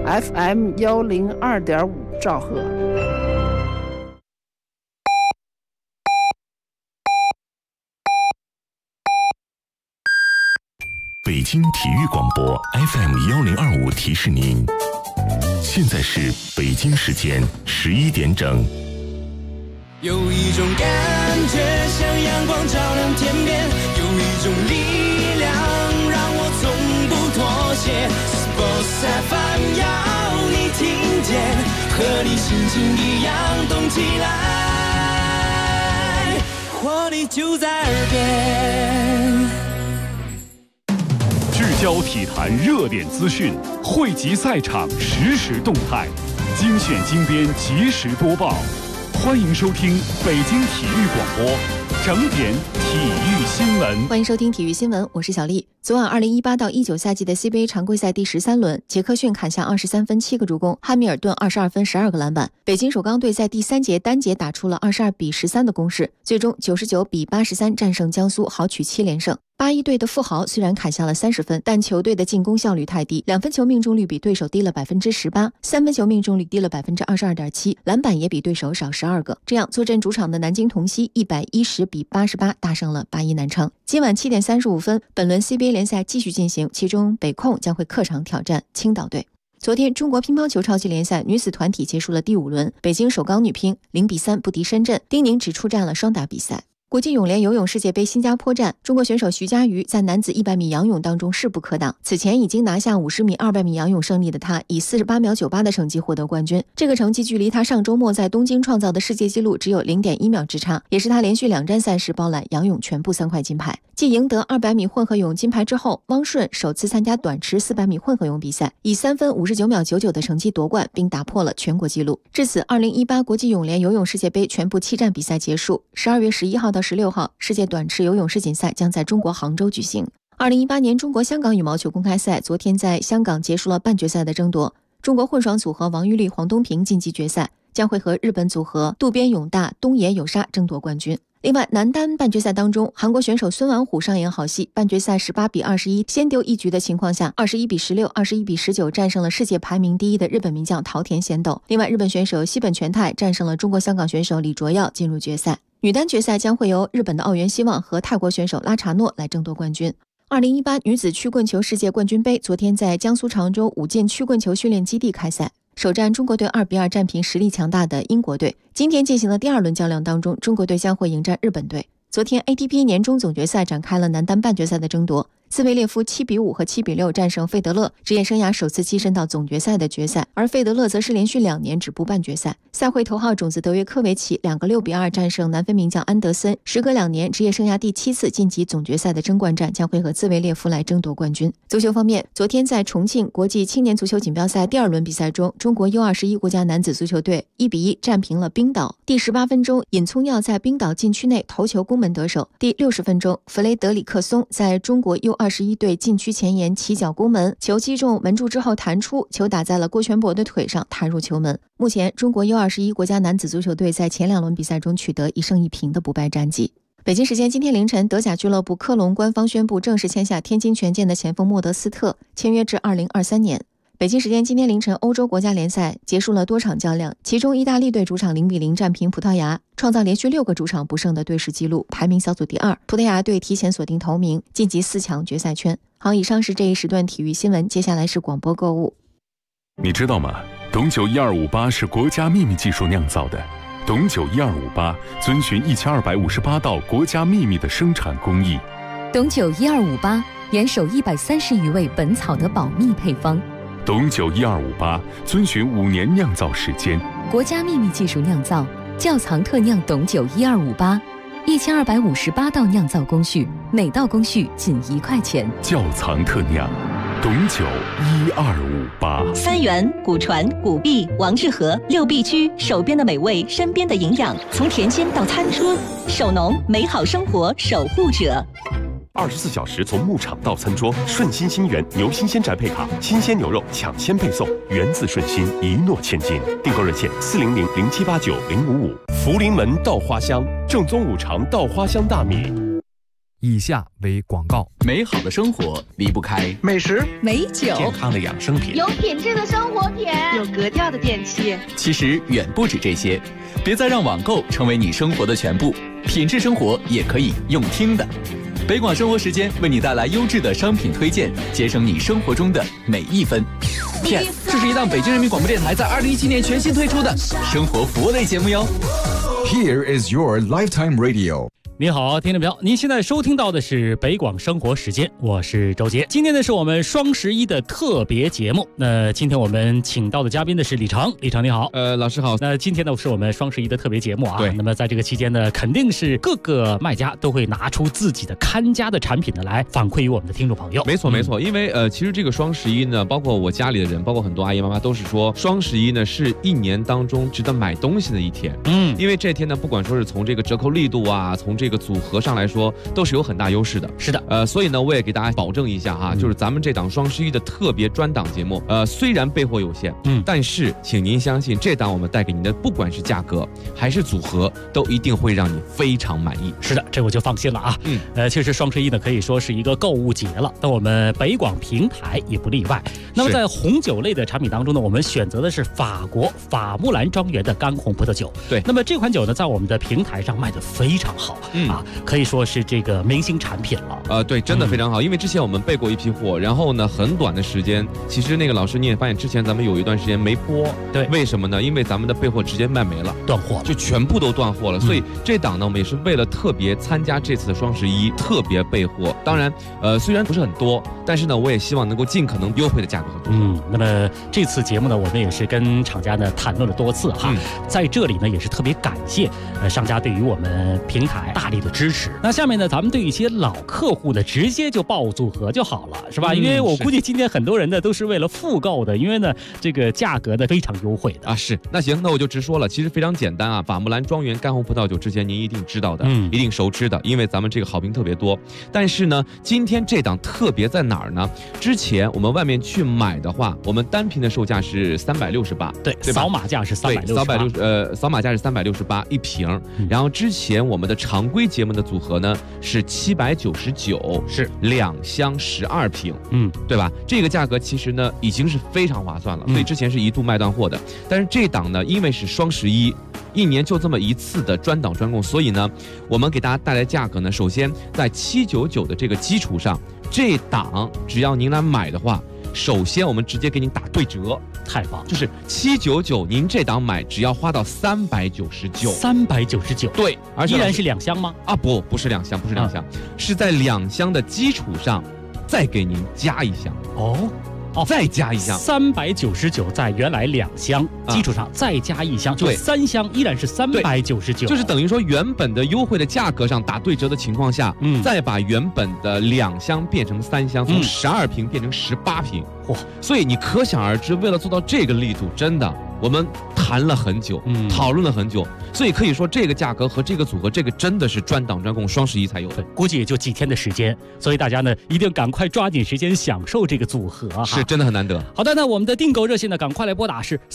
FM102.5兆赫。 北京体育广播 FM1025提示您，现在是北京时间11点整。 有一种感觉像阳光照亮天边，有一种力量让我从不妥协。Sports FM 要你听见，和你心情一样动起来，活力就在耳边。 聚焦体坛热点资讯，汇集赛场实时动态，精选精编，及时播报。欢迎收听北京体育广播整点体育新闻。 欢迎收听体育新闻，我是小丽。昨晚2018到19赛季的 CBA 常规赛第13轮，杰克逊砍下23分7个助攻，汉密尔顿22分12个篮板。北京首钢队在第3节单节打出了22比13的攻势，最终99比83战胜江苏，豪取7连胜。81队的富豪虽然砍下了30分，但球队的进攻效率太低，2分球命中率比对手低了 18%， 3分球命中率低了 22.7%， 篮板也比对手少12个。这样坐镇主场的南京同曦110比88大胜了81南昌。今晚7点35分，本轮 CBA 联赛继续进行，其中北控将会客场挑战青岛队。昨天，中国乒乓球超级联赛女子团体结束了第5轮，北京首钢女乒0比3不敌深圳，丁宁只出战了双打比赛。国际泳联游泳世界杯新加坡站，中国选手徐嘉余在男子100米仰泳当中势不可挡。此前已经拿下50米、200米仰泳胜利的他，以48秒98的成绩获得冠军。这个成绩距离他上周末在东京创造的世界纪录只有 0.1 秒之差，也是他连续2站赛事包揽仰泳全部3块金牌。继赢得200米混合泳金牌之后，汪顺首次参加短池400米混合泳比赛，以3分59秒99的成绩夺冠，并打破了全国纪录。至此，2018国际泳联游泳世界杯全部7站比赛结束。12月11号到16号，世界短池游泳世锦赛将在中国杭州举行。2018年中国香港羽毛球公开赛昨天在香港结束了半决赛的争夺，中国混双组合王玉丽、黄东萍晋级决赛，将会和日本组合渡边勇大、东野有沙争夺冠军。另外，男单半决赛当中，韩国选手孙完虎上演好戏，半决赛18比21先丢一局的情况下，21比16、21比19战胜了世界排名第1的日本名将桃田贤斗。另外，日本选手西本全太战胜了中国香港选手李卓耀，进入决赛。女单决赛将会由日本的奥原希望和泰国选手拉查诺来争夺冠军。2018女子曲棍球世界冠军杯昨天在江苏常州武进曲棍球训练基地开赛，首战中国队2比2战平实力强大的英国队。今天进行的第2轮较量当中，中国队将会迎战日本队。昨天 ATP 年终总决赛展开了男单半决赛的争夺，兹维列夫7比5和7比6战胜费德勒，职业生涯首次跻身到总决赛的决赛，而费德勒则是连续2年止步半决赛。赛会头号种子德约科维奇2个6比2战胜南非名将安德森，时隔2年职业生涯第7次晋级总决赛的争冠战将会和兹维列夫来争夺冠军。足球方面，昨天在重庆国际青年足球锦标赛第2轮比赛中，中国 U21 国家男子足球队1比1战平了冰岛。第18分钟，尹聪耀在冰岛禁区内头球攻门得手。第60分钟，弗雷德里克松在中国 U21 队禁区前沿起脚攻门，球击中门柱之后弹出，球打在了郭全博的腿上，踏入球门。目前，中国 U21 国家男子足球队在前2轮比赛中取得1胜1平的不败战绩。北京时间今天凌晨，德甲俱乐部科隆官方宣布正式签下天津权健的前锋莫德斯特，签约至2023年。北京时间今天凌晨，欧洲国家联赛结束了多场较量，其中意大利队主场0比0战平葡萄牙，创造连续6个主场不胜的队史纪录，排名小组第2。葡萄牙队提前锁定头名，晋级4强决赛圈。好，以上是这一时段体育新闻，接下来是广播购物。 你知道吗？董酒1258是国家秘密技术酿造的，董酒1258遵循1258道国家秘密的生产工艺。 董酒1258严守130余味本草的保密配方。 董酒1258遵循5年酿造时间， 国家秘密技术酿造，窖藏特酿董酒1258，1258道酿造工序，每道工序仅1块钱。 窖藏特酿，董酒1258。 三元、古传、古碧、王致和6必居，手边的美味，身边的营养，从田间到餐桌，守农，美好生活守护者。 24小时从牧场到餐桌，顺心新源牛新鲜宅配卡，新鲜牛肉抢先配送，源自顺心，一诺千金。订购热线40007890555。福临门稻花香，正宗五常稻花香大米。 以下为广告。 美好的生活离不开美食、 美酒、 健康的养生品， 有品质的生活品， 有格调的电器。 其实远不止这些，别再让网购成为你生活的全部，品质生活也可以用听的。北广生活时间为你带来优质的商品推荐，节省你生活中的每一分。PS， 这是一档北京人民广播电台在2017年全新推出的生活服务类节目哟。 Here is your lifetime radio。 你好，听众朋友，您现在收听到的是北广生活时间，我是周杰。今天呢是我们双11的特别节目。那今天我们请到的嘉宾呢是李成，李成你好。 老师好。 那今天呢是我们双11的特别节目啊。 对。 那么在这个期间呢，肯定是各个卖家都会拿出自己的看家的产品呢来反馈于我们的听众朋友。 没错没错，因为其实这个双11呢，包括我家里的人，包括很多阿姨妈妈都是说，双11呢是一年当中值得买东西的一天。因为这天呢，不管说是从这个折扣力度啊，从这个组合上来说都是有很大优势的。 是的， 所以呢，我也给大家保证一下哈，就是咱们这档双11的特别专档节目，虽然备货有限，但是请您相信，这档我们带给您的，不管是价格还是组合，都一定会让你非常满意。 是的，这我就放心了啊。其实双11呢可以说是一个购物节了，那我们北广平台也不例外。那么在红酒类的产品当中呢，我们选择的是法国法穆兰庄园的干红葡萄酒。 对， 那么这款酒呢，在我们的平台上卖得非常好，可以说是这个明星产品了。 对，真的非常好。因为之前我们备过一批货，然后呢，很短的时间，其实那个老师你也发现，之前咱们有一段时间没播。 对， 为什么呢？因为咱们的备货直接卖没了， 断货了， 就全部都断货了。所以这档呢，我们也是为了特别参加这次的双11，特别备货。当然，虽然不是很多，但是呢，我也希望能够尽可能优惠的价格和组合。 那么这次节目呢，我们也是跟厂家呢谈论了多次哈，在这里呢也是特别感谢商家对于我们平台大力的支持。那下面呢，咱们对一些老客户呢，直接就报组合就好了，是吧？因为我估计今天很多人呢都是为了复购的，因为呢这个价格呢非常优惠的啊。是，那行，那我就直说了，其实非常简单啊。法穆兰庄园干红葡萄酒之前您一定知道的，一定熟知的，因为咱们这个好评特别多。但是呢，今天这档特别在哪儿呢？之前我们外面去买的话，我们单瓶的售价是368， 对，扫码价是368， 扫码价是368一瓶。然后之前我们的常规节目的组合呢是799， 是 2箱12瓶，对吧？这个价格其实呢已经是非常划算了，所以之前是一度卖断货的。但是这档呢，因为是双11，一年就这么一次的专档专供，所以呢，我们给大家带来价格呢，首先在799的这个基础上，这档只要您来买的话，首先我们直接给您打对折。 太棒， 就是799，您这档买只要花到399，对，而且依然是2箱吗？ 啊，不是2箱，不是2箱，是在2箱的基础上再给您加一箱。再加一箱 ，399在原来2箱基础上再加一箱，就3箱依然是399， 就是等于说原本的优惠的价格上打对折的情况下，再把原本的2箱变成3箱，从12瓶变成18瓶，所以你可想而知，为了做到这个力度，真的我们谈了很久，讨论了很久，所以可以说这个价格和这个组合，这个真的是专档专供，双11才有的， 估计也就几天的时间，所以大家呢一定赶快抓紧时间享受这个组合哈， 是真的很难得。 好的，那我们的订购热线呢，赶快来拨打是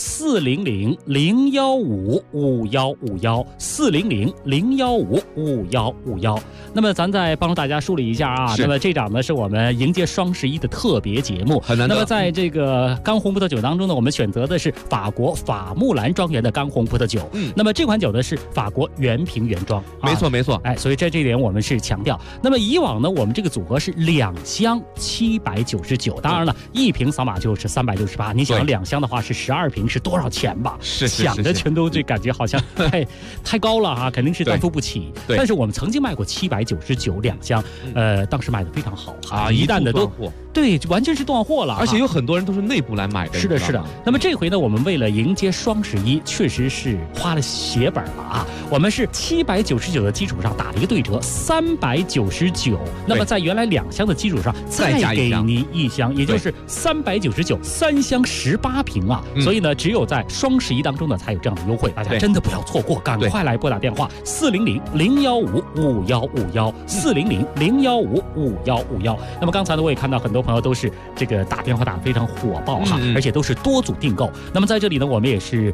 400-015-5151，400-015-5151。那么咱再帮助大家梳理一下啊，那么这档呢是我们迎接双11的特别节目， 很难得。 那么在这个干红葡萄酒当中呢，我们选择的是法国法穆兰庄园的干红葡萄酒，那么这款酒呢是法国原瓶原装， 没错没错， 所以在这一点我们是强调。那么以往呢，我们这个组合是2箱799，当然了，一瓶扫码就是368，你想2箱的话是12瓶，是多少钱吧？ 是想的全都这感觉好像太高了哈，肯定是担负不起。但是我们曾经卖过799，2箱，当时卖的非常好啊，一旦的都对，完全是断货了， 而且有很多人都是内部来买的。 是的，是的。那么这回呢，我们为了迎接双11，确实是花了血本了啊！我们是799的基础上打了一个对折，399。那么在原来2箱的基础上再给您一箱，也就是399，3箱18瓶啊！所以呢，只有在双11当中呢才有这样的优惠，大家真的不要错过，赶快来拨打电话400-015-5151，400-015-5151。那么刚才呢，我也看到很多朋友都是这个打电话打得非常火爆哈，而且都是多组订购。那么在这里呢，我们也是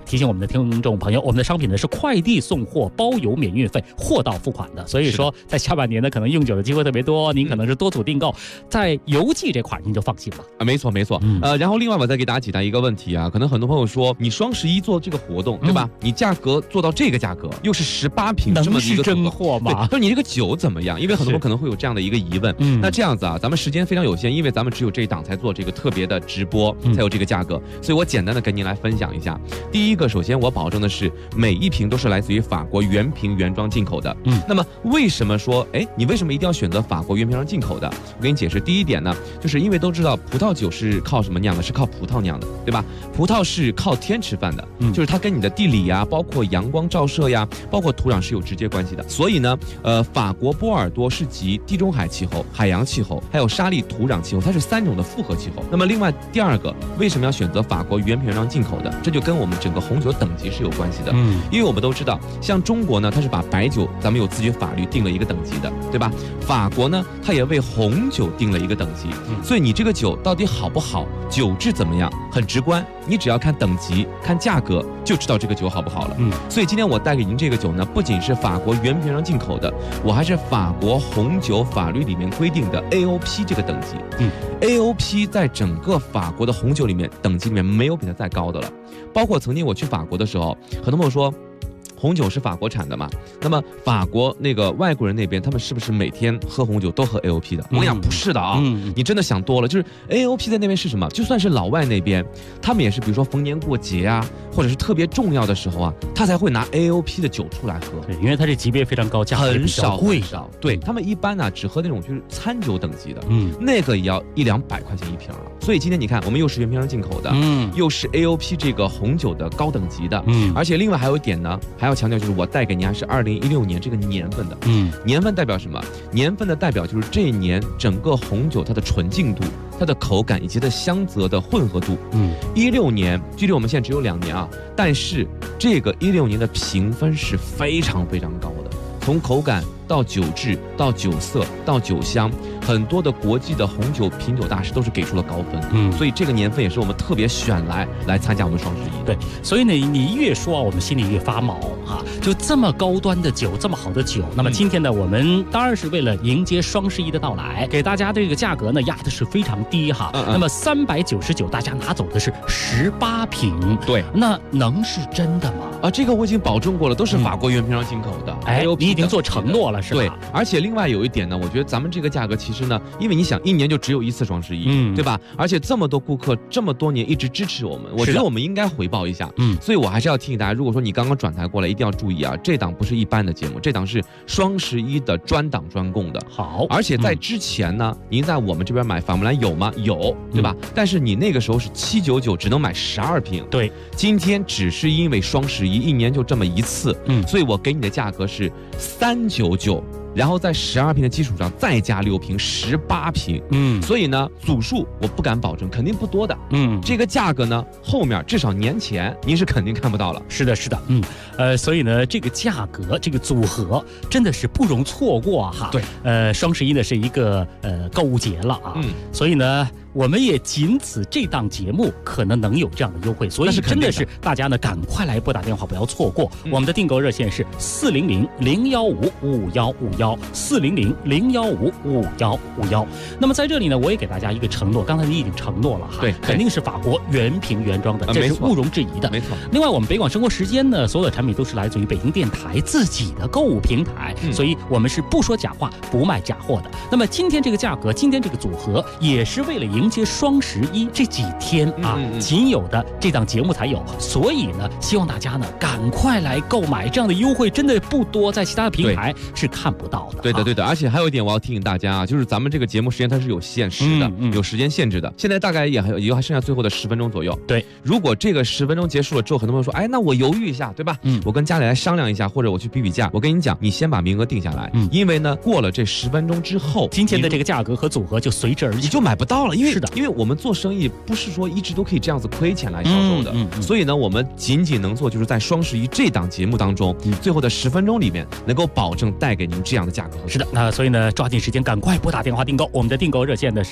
提醒我们的听众朋友，我们的商品呢是快递送货，包邮免运费，货到付款的。所以说，在下半年呢，可能用酒的机会特别多，您可能是多组订购，在邮寄这块您就放心了啊。没错没错，然后另外我再给大家解答一个问题啊，可能很多朋友说，你双11做这个活动，对吧？你价格做到这个价格，又是18瓶这么一个真货吗？ 对，说你这个酒怎么样？因为很多人可能会有这样的一个疑问。那这样子啊，咱们时间非常有限，因为咱们只有这一档才做这个特别的直播，才有这个价格，所以我简单的跟您来分享一下。第一个，首先我保证的是每一瓶都是来自于法国原瓶原装进口的。那么为什么说，你为什么一定要选择法国原瓶原装进口的？我给你解释。第一点呢，就是因为都知道葡萄酒是靠什么酿的？是靠葡萄酿的，对吧？葡萄是靠天吃饭的，就是它跟你的地理呀，包括阳光照射呀，包括土壤是有直接关系的。所以呢，法国波尔多是集地中海气候、海洋气候，还有沙砾土壤气候，它是3种的复合气候。那么另外第二个，为什么要选择法国原瓶原装进口的？这就跟我们整个红酒等级是有关系的。因为我们都知道，像中国呢，它是把白酒咱们有自己法律定了一个等级的，对吧？法国呢，它也为红酒定了一个等级。所以你这个酒到底好不好，酒质怎么样，很直观，你只要看等级、看价格就知道这个酒好不好了。所以今天我带给您这个酒呢，不仅是法国原瓶原装进口的，我还是法国红酒法律里面规定的 AOP 这个等级。AOP 在整个法国的红酒里面等级里面没有比它再高的了。包括曾经我去法国的时候，很多朋友说，红酒是法国产的嘛？那么法国那个外国人那边，他们是不是每天喝红酒都喝 AOP 的？我跟你讲，不是的啊！你真的想多了。就是 AOP 在那边是什么？就算是老外那边，他们也是，比如说逢年过节啊，或者是特别重要的时候啊，他才会拿 AOP 的酒出来喝。 对，因为它这级别非常高，价格很少贵少。对他们一般呢，只喝那种就是餐酒等级的，那个也要100-200块钱一瓶了。所以今天你看，我们又是原瓶进口的，又是 AOP 这个红酒的高等级的，而且另外还有一点呢，还要强调就是我带给您还是2016年这个年份的，年份代表什么？年份的代表就是这一年整个红酒它的纯净度、它的口感以及它的香泽的混合度。16年距离我们现在只有2年啊，但是这个16年的评分是非常非常高的，从口感到酒质到酒色到酒香，很多的国际的红酒品酒大师都是给出了高分。所以这个年份也是我们特别选来参加我们双11。 对，所以呢，你越说啊，我们心里越发毛啊！就这么高端的酒，这么好的酒，那么今天呢，我们当然是为了迎接双11的到来，给大家这个价格呢压的是非常低哈。那么399，大家拿走的是18瓶。 对， 那能是真的吗？ 啊，这个我已经保证过了，都是法国原瓶上进口的。 你已经做承诺了是吧？ 对，而且另外有一点呢，我觉得咱们这个价格其实呢，因为你想1年就只有1次双11，对吧？而且这么多顾客这么多年一直支持我们，我觉得我们应该回报一下。所以我还是要提醒大家，如果说你刚刚转台过来，一定要注意啊，这档不是一般的节目，这档是双11的专档专供的。 好， 而且在之前呢，您在我们这边买法姆兰有吗？有，对吧？但是你那个时候是799，只能买12瓶。 对， 今天只是因为双11，1年就这么1次，所以我给你的价格是399。然后在12瓶的基础上再加6瓶，18瓶。所以呢，组数我不敢保证，肯定不多的。这个价格呢，后面至少年前您是肯定看不到了。 是的，是的，所以呢，这个价格，这个组合真的是不容错过哈。 对， 双11呢是一个购物节了啊，所以呢，我们也仅此这档节目可能能有这样的优惠，所以真的是大家呢赶快来拨打电话，不要错过。我们的订购热线是400-015-5151，400-015-5151。那么在这里呢，我也给大家一个承诺，刚才你已经承诺了哈， 对， 肯定是法国原瓶原装的，这是毋庸置疑的， 没错。 另外，我们北广生活时间呢，所有的产品都是来自于北京电台自己的购物平台，所以我们是不说假话，不卖假货的。那么今天这个价格，今天这个组合，也是为了迎接双11这几天啊，仅有的这档节目才有，所以呢，希望大家呢赶快来购买，这样的优惠真的不多，在其他的平台是看不到的。 对的，对的。而且还有一点我要提醒大家啊，就是咱们这个节目时间它是有限时的，有时间限制的。现在大概也还剩下最后的10分钟左右。 对， 如果这个10分钟结束了之后，很多朋友说，哎，那我犹豫一下，对吧？我跟家里来商量一下，或者我去比价。我跟你讲，你先把名额定下来，因为呢，过了这10分钟之后， 今天的这个价格和组合就随之而起， 你就买不到了，因因为我们做生意不是说一直都可以这样子亏钱来销售的，所以呢，我们仅能做就是在双11这档节目当中，最后的10分钟里面能够保证带给您这样的价格。 是的，那所以呢，抓紧时间赶快拨打电话订购，我们的订购热线呢是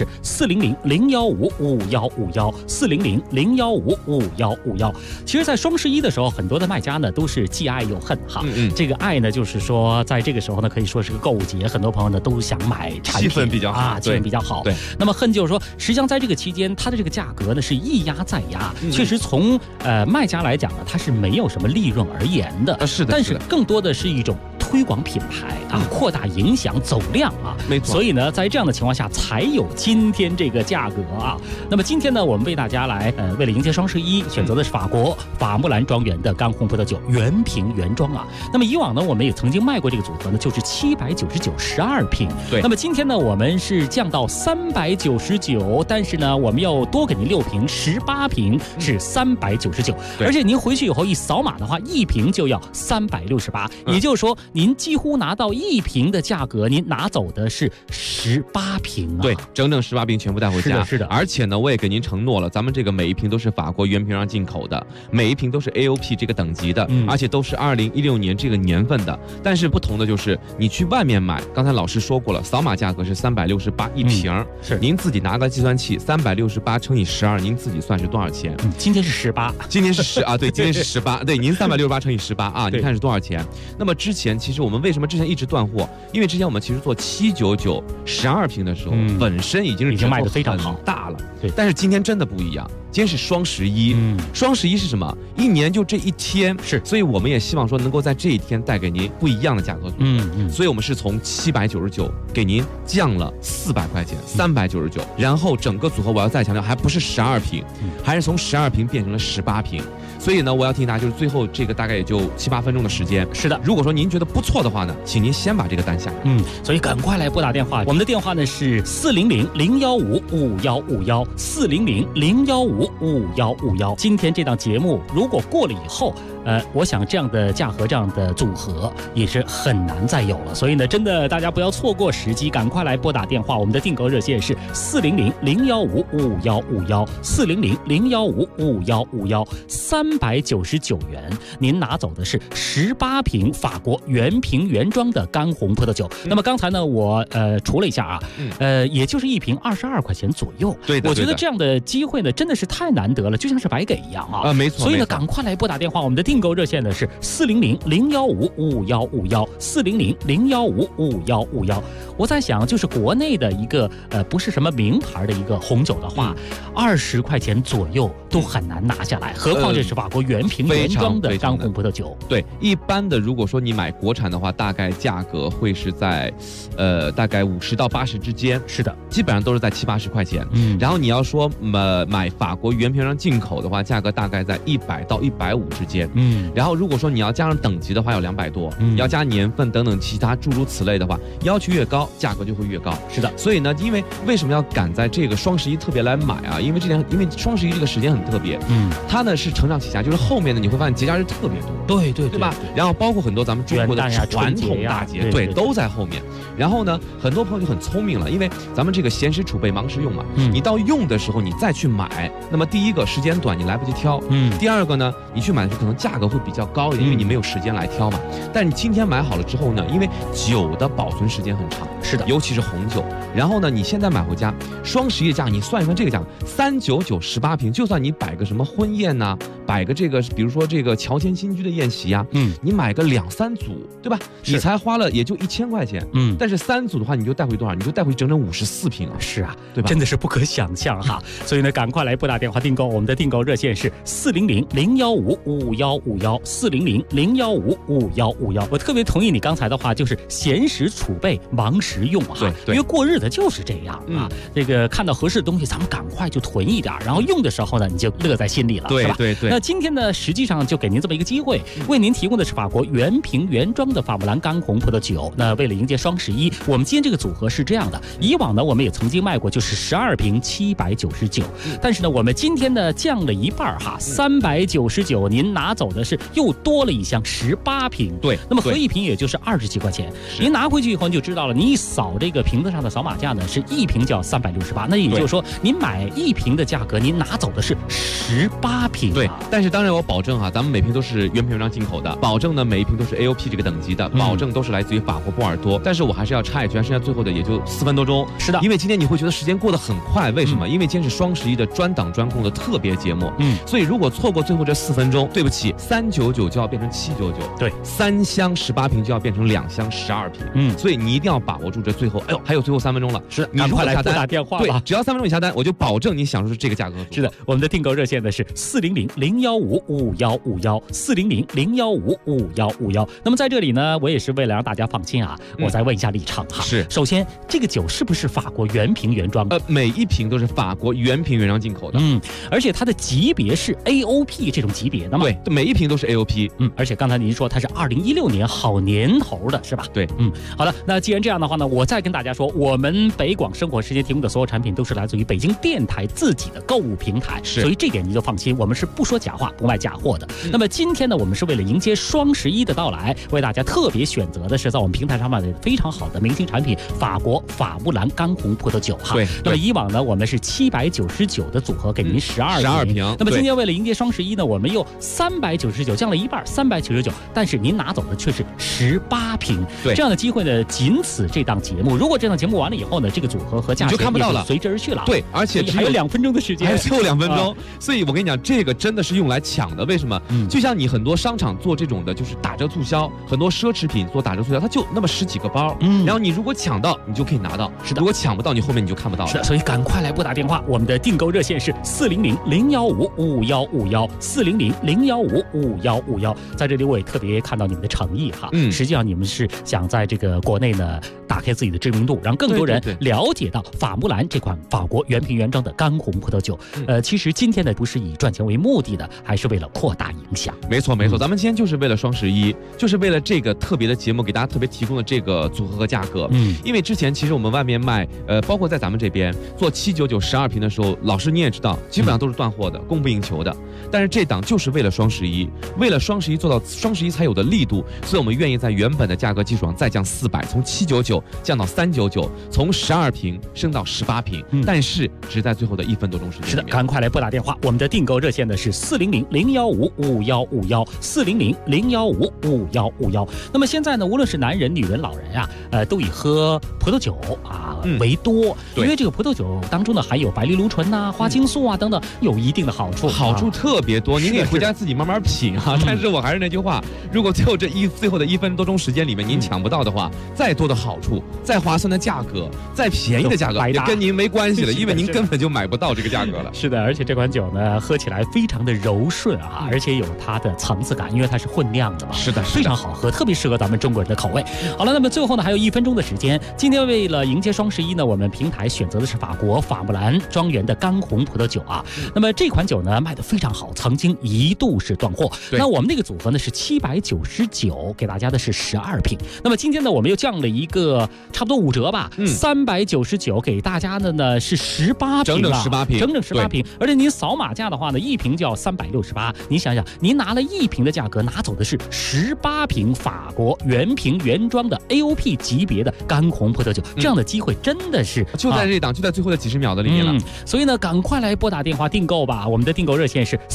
400-015-5151，400-015-5151。其实，在双11的时候，很多的卖家呢都是既爱又恨哈。这个爱呢，就是说在这个时候呢，可以说是个购物节，很多朋友呢都想买产品， 气氛比较好啊， 气氛比较好。 对。 那么恨就是说，实际上在这个期间，它的这个价格呢是一压再压，确实从卖家来讲呢，它是没有什么利润而言的。 是的。 但是更多的是一种推广品牌啊，扩大影响走量啊， 没错。 所以呢，在这样的情况下，才有今天这个价格啊。那么今天呢，我们为大家来为了迎接双11，选择的是法国法木兰庄园的干红葡萄酒原瓶原装啊。那么以往呢，我们也曾经卖过这个组合呢，就是79912瓶。 对。 那么今天呢，我们是降到399，但是呢，我们要多给您6瓶，18瓶是399。而且您回去以后一扫码的话，1瓶就要368，也就是说，您几乎拿到1瓶的价格，您拿走的是18瓶啊。 对，整整18瓶全部带回家。 是的。 而且呢，我也给您承诺了，咱们这个每一瓶都是法国原瓶上进口的，每一瓶都是 AOP 这个等级的，而且都是2016年这个年份的。但是不同的就是，你去外面买，刚才老师说过了，扫码价格是368一瓶， 是您自己拿个计算器，368乘以12，您自己算是多少钱？ 今天是18， 今天是10啊，对，今天是18，对，您368乘以18啊，您看是多少钱？那么之前其实我们为什么之前一直断货？因为之前我们其实做799 12瓶的时候，本身已经卖得非常好大了，对。但是今天真的不一样。今天是双11，双11是什么？一年就这一天， 是， 所以我们也希望说能够在这一天带给您不一样的价格。所以我们是从799给您降了400块钱，399，然后整个组合我要再强调，还不是12瓶，还是从12瓶变成了18瓶。所以呢，我要提醒大家，就是最后这个大概也就7、8分钟的时间。 是的， 如果说您觉得不错的话呢，请您先把这个单下来。 所以赶快来拨打电话，我们的电话呢是400-015-5151，400-015-5151。今天这档节目如果过了以后，我想这样的价格、这样的组合也是很难再有了。所以呢，真的大家不要错过时机，赶快来拨打电话。我们的订购热线是400-015-5151，400-015-5151，399元，您拿走的是18瓶法国原瓶原装的干红葡萄酒。那么刚才呢，我除了一下啊，也就是1瓶22块钱左右。 对的， 我觉得这样的机会呢，真的是太难得了，就像是白给一样啊。 没错。 所以呢，赶快来拨打电话，我们的订购热线呢是400-015-5151，400-015-5151。我在想，就是国内的一个不是什么名牌的一个红酒的话，20块钱左右都很难拿下来，何况这是法国原瓶原装的干红葡萄酒。 对，一般的如果说你买国产的话，大概价格会是在大概50到80之间。 是的， 基本上都是在70、80块钱。然后你要说买法国原瓶上进口的话，价格大概在100到150之间。然后如果说你要加上等级的话，要200多，要加年份等等其他诸如此类的话，要求越高，价格就会越高。 是的， 所以呢，因为为什么要赶在这个双11特别来买啊？因为双11这个时间很特别，它呢是承上启下，就是后面呢你会发现节假日特别多， 对吧？然后包括很多咱们中国的传统大节，对，都在后面。然后呢，很多朋友就很聪明了，因为咱们这个闲时储备，忙时用嘛，你到用的时候你再去买，那么第一个时间短，你来不及挑，第二个呢，你去买的时候可能价格会比较高一点，因为你没有时间来挑嘛。但是你今天买好了之后呢，因为酒的保存时间很长， 是的， 尤其是红酒。然后呢，你现在买回家，双11的价，你算一算这个价格，399 18瓶，就算你摆个什么婚宴呐，摆个这个，比如说这个乔迁新居的宴席啊，你买个2、3组，对吧？你才花了也就1000块钱，但是3组的话，你就带回多少？你就带回整整54瓶啊！ 是啊， 对吧？ 真的是不可想象哈。所以呢，赶快来拨打电话订购，我们的订购热线是400-015-5151，400-015-5151。我特别同意你刚才的话，就是闲时储备，忙时用哈。 对， 因为过日子就是这样啊。这个看到合适的东西，咱们赶快就囤一点，然后用的时候呢，你就乐在心里了，是吧？ 对。 那今天呢，实际上就给您这么一个机会，为您提供的是法国原瓶原装的法木兰干红葡萄酒。那为了迎接双11，我们今天这个组合是这样的。以往呢，我们也曾经卖过，就是12瓶799，但是呢，我们们今天呢降了一半哈，399，您拿走的是又多了一箱18瓶。 对， 那么合一瓶也就是20几块钱。您拿回去以后你就知道了，你一扫这个瓶子上的扫码价呢，是一瓶就要368，那也就是说您买1瓶的价格，您拿走的是18瓶。 对，但是当然我保证哈，咱们每瓶都是原瓶原装进口的，保证呢每一瓶都是 AOP 这个等级的，保证都是来自于法国波尔多。但是我还是要插一句，剩下最后的也就4分多钟。 是的， 因为今天你会觉得时间过得很快，为什么？因为今天是双11的专档专供的特别节目。所以如果错过最后这4分钟，对不起，399就要变成799。 对 ，3箱18瓶就要变成2箱12瓶。所以你一定要把握住这最后，哎呦，还有最后3分钟了。 是， 你如果下单打电话吧。 对，只要3分钟你下单，我就保证你享受这个价格。 是的，我们的订购热线呢是400-015-5151，400-015-5151。那么在这里呢，我也是为了让大家放心啊，我再问一下立场哈。 是， 首先这个酒是不是法国原瓶原装？ 每一瓶都是法国原瓶原装进口的。 而且它的级别是 AOP 这种级别的嘛？ 对，每一瓶都是 AOP。 而且刚才您说它是2016年好年头的是吧？ 对， 好的，那既然这样的话呢，我再跟大家说，我们北广生活时间提供的所有产品都是来自于北京电台自己的购物平台，所以这点你就放心，我们是不说假话，不卖假货的。那么今天呢，我们是为了迎接双11的到来，为大家特别选择的是在我们平台上卖的非常好的明星产品法国法布兰干红葡萄酒哈。 对， 那么以往呢，我们是799的组合给您12瓶，那么今天为了迎接双11呢，我们又399降了一半，399，但是您拿走的却是18瓶。 对， 这样的机会呢，仅此这档节目。如果这档节目完了以后呢，这个组合和价钱就看不到了， 随之而去了。 对，而且还有2分钟的时间， 还有最后2分钟。所以我跟你讲，这个真的是用来抢的。为什么？就像你很多商场做这种的，就是打折促销，很多奢侈品做打折促销，它就那么10几个包，然后你如果抢到，你就可以拿到； 是的， 如果抢不到，你后面你就看不到了。 是的，所以赶快来拨打电话，我们的订购热线是400-015-5151，400-015-5151。在这里我也特别看到你们的诚意哈，实际上你们是想在这个国内呢打开自己的知名度，让更多人了解到法穆兰这款法国原瓶原装的干红葡萄酒。其实今天呢不是以赚钱为目的的，还是为了扩大影响。 没错没错，咱们今天就是为了双11，就是为了这个特别的节目给大家特别提供的这个组合和价格。因为之前其实我们外面卖，包括在咱们这边做799 12瓶的时候，老师你也知道，基本上都是断货的，供不应求的。但是这档就是为了双11，为了双11做到双11才有的力度，所以我们愿意在原本的价格基础上再降400，从799降到399，从12瓶升到18瓶，但是只在最后的1分多钟时间。 是的，赶快来拨打电话，我们的订购热线呢是400-015-5151，400-015-5151。那么现在呢，无论是男人、女人、老人啊，都以喝葡萄酒为多，因为这个葡萄酒当中呢含有白藜芦醇呐、花青素啊等等，有一定的好处， 好处特别多。您可以回家自己慢慢品哈。但是我还是那句话，如果最后的1分多钟时间里面您抢不到的话，再多的好处、再划算的价格、再便宜的价格也跟您没关系了，因为您根本就买不到这个价格了。 是的，而且这款酒呢喝起来非常的柔顺啊，而且有它的层次感，因为它是混酿的嘛。 是的， 非常好喝，特别适合咱们中国人的口味。好了，那么最后呢还有1分钟的时间，今天为了迎接双11呢，我们平台选择的是法国法穆兰庄园的干红葡萄酒啊。那么这款酒呢卖得非常好，曾经一度是断货。那我们那个组合呢是799，给大家的是12瓶。那么今天呢我们又降了一个差不多5折吧，399给大家的呢是18瓶， 整18瓶， 整18瓶。而且您扫码价的话呢，1瓶就要368。您想想，您拿了1瓶的价格，拿走的是18瓶法国原瓶原装的 AOP 级别的干红葡萄酒，这样的机会真的是就在这档，就在最后的几十秒的里面了。 所以呢，赶快来拨打电话订购吧。我们的订购热线是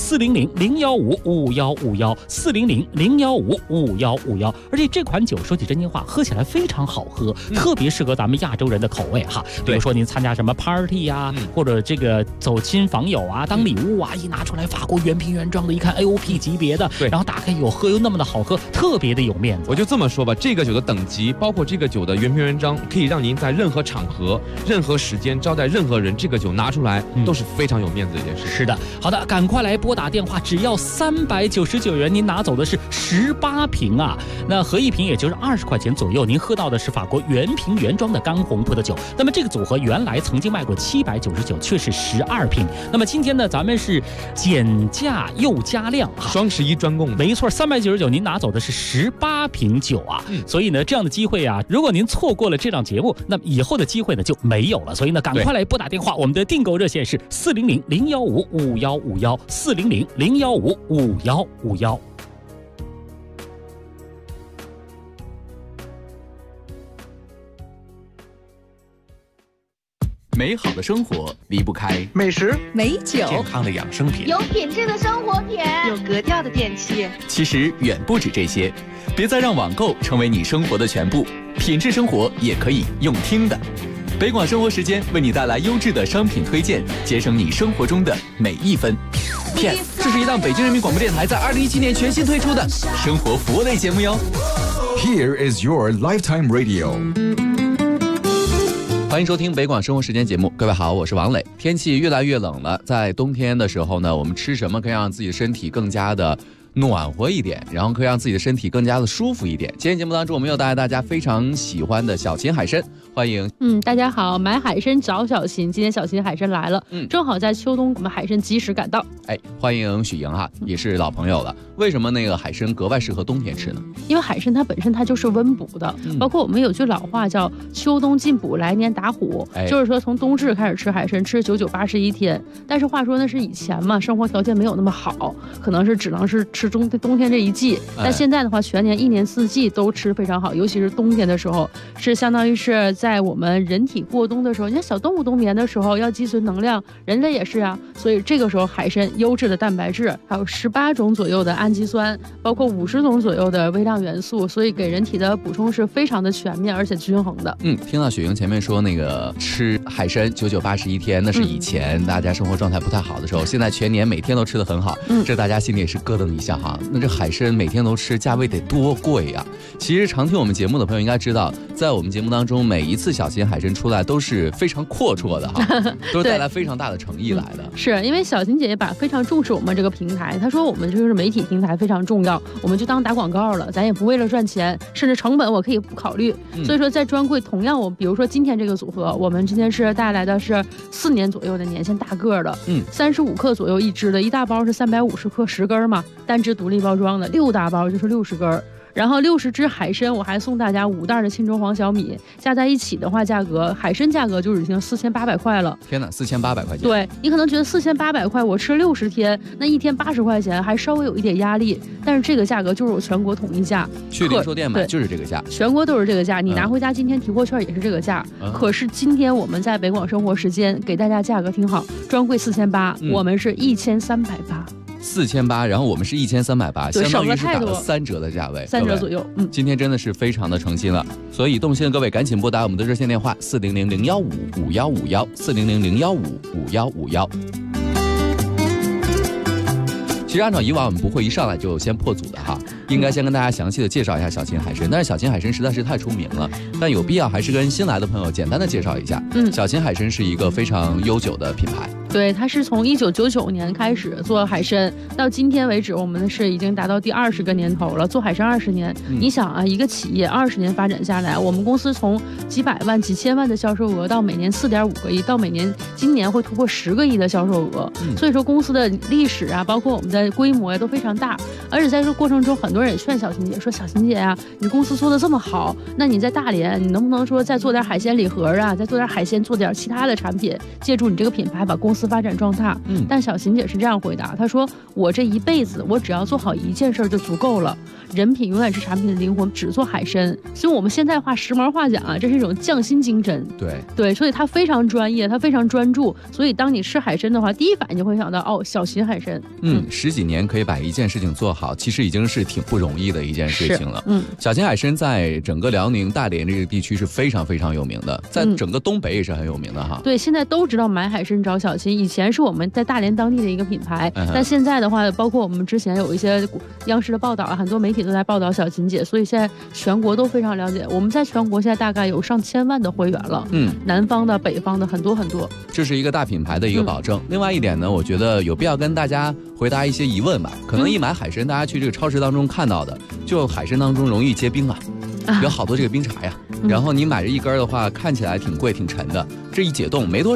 400-015-5151，400-015-5151。而且这款酒说起真心话，喝起来非常好喝，特别适合咱们亚洲人的口味哈。比如说您参加什么 party 啊，或者这个走亲访友啊，当礼物啊，一拿出来法国原瓶原装的，一看 AOP 级别的，然后打开有喝又那么的好喝，特别的有面子。 我就这么说吧，这个酒的等级，包括这个酒的原瓶原装，可以让您在任何场合、任何时间招待任何人，这个酒拿出来都是非常有面子的一件事。 是的，好的，赶快来拨打电话，只要399元，您拿走的是18瓶啊，那合一瓶也就是20块钱左右，您喝到的是法国原瓶原装的干红葡萄酒。那么这个组合原来曾经卖过799，却是12瓶。那么今天呢，咱们是减价又加量， 双11专供， 没错，399您拿走的是18瓶酒啊。所以呢，这样的机会啊，如果您错过了这档节目，那么以后的机会呢就没有了。所以呢，赶快来拨打电话，我们的订购热线是400 400-015-5151，400-015-5151。 美好的生活离不开美食、 美酒、 健康的养生品， 有品质的生活品， 有格调的电器。 其实远不止这些，别再让网购成为你生活的全部，品质生活也可以用听的。北广生活时间为你带来优质的商品推荐，节省你生活中的每一分。Yes， 这是一档北京人民广播电台在2017年全新推出的生活服务类节目哟。 Here is your lifetime radio。 欢迎收听北广生活时间节目，各位好，我是王磊。天气越来越冷了，在冬天的时候呢，我们吃什么可以让自己的身体更加的暖和一点，然后可以让自己的身体更加的舒服一点。今天节目当中，我们又带来大家非常喜欢的小秦海参，欢迎。 大家好，买海参找小秦，今天小秦海参来了，正好在秋冬我们海参及时赶到。 欢迎许莹哈，也是老朋友了。为什么那个海参格外适合冬天吃呢？ 因为海参它本身它就是温补的，包括我们有句老话叫秋冬进补，来年打虎，就是说从冬至开始吃海参，吃99、81天。但是话说那是以前嘛，生活条件没有那么好，可能是只能是吃冬天这一季。但现在的话，全年1年4季都吃非常好，尤其是冬天的时候，是相当于是在我们人体过冬的时候，你看小动物冬眠的时候要积存能量，人类也是啊，所以这个时候海参优质的蛋白质，还有18种左右的氨基酸，包括50种左右的微量元素，所以给人体的补充是非常的全面而且均衡的。 听到雪莹前面说那个吃海参99、81天，那是以前大家生活状态不太好的时候，现在全年每天都吃得很好，这大家心里也是咯噔一下哈。那这海参每天都吃，价位得多贵呀！其实常听我们节目的朋友应该知道，在我们节目当中，每一次小秦海参出来都是非常阔绰的哈，都是带来非常大的诚意来的。 是因为小秦姐姐非常重视我们这个平台，她说我们就是媒体平台非常重要，我们就当打广告了，咱也不为了赚钱，甚至成本我可以不考虑。所以说在专柜同样比如说今天这个组合，我们今天是带来的是4年左右的年限大个的，35克左右一支的，一大包是350克10根嘛，单支独立包装的，6大包就是60根。然后60只海参，我还送大家5袋的沁州黄小米，加在一起的话，海参价格就已经4800块了。 天哪，4800块钱！ 对，你可能觉得4800块，我吃60天，那一天80块钱，还稍微有一点压力。但是这个价格就是我全国统一价， 去零售店买就是这个价， 全国都是这个价。你拿回家今天提货券也是这个价。可是今天我们在北广生活时间给大家价格挺好，专柜4800，我们是1380。 4800，然后我们是1380，相当于是打了3折的价位 ，3折左右。 今天真的是非常的诚心了，所以动心的各位赶紧拨打我们的热线电话400-015-5151，400-015-5151。其实按照以往我们不会一上来就先破组的哈，应该先跟大家详细的介绍一下小秦海参，但是小秦海参实在是太出名了，但有必要还是跟新来的朋友简单的介绍一下。小秦海参是一个非常悠久的品牌。 对，它是从1999年开始做海参，到今天为止，我们是已经达到第20个年头了，做海参20年。你想啊，一个企业20年发展下来，我们公司从几百万、几千万的销售额，到每年4.5个亿，到今年会突破10个亿的销售额。所以说公司的历史啊，包括我们的规模呀，都非常大。而且在这个过程中，很多人也劝小秦姐说：“小秦姐啊，你公司做的这么好，那你在大连，你能不能说再做点海鲜礼盒啊，再做点海鲜，做点其他的产品，借助你这个品牌把公司发展壮大？”但小秦姐是这样回答，她说：“我这一辈子，我只要做好一件事就足够了。人品永远是产品的灵魂，只做海参。所以我们现在时髦话讲啊，这是一种匠心精神。对，所以他非常专业，他非常专注。所以当你吃海参的话，第一反应就会想到小秦海参。 10几年可以把一件事情做好，其实已经是挺不容易的一件事情了。小秦海参在整个辽宁大连这个地区是非常非常有名的，在整个东北也是很有名的哈。 对，现在都知道买海参找小秦，以前是我们在大连当地的一个品牌，但现在的话，包括我们之前有一些央视的报道，很多媒体都在报道小秦姐，所以现在全国都非常了解。我们在全国现在大概有上千万的会员了，南方的、北方的很多很多。 这是一个大品牌的一个保证。另外一点呢，我觉得有必要跟大家回答一些疑问吧。可能一买海参，大家去这个超市当中看到的，就海参当中容易结冰啊，有好多这个冰碴呀。然后你买这一根的话，看起来挺贵挺沉的，这一解冻没多少，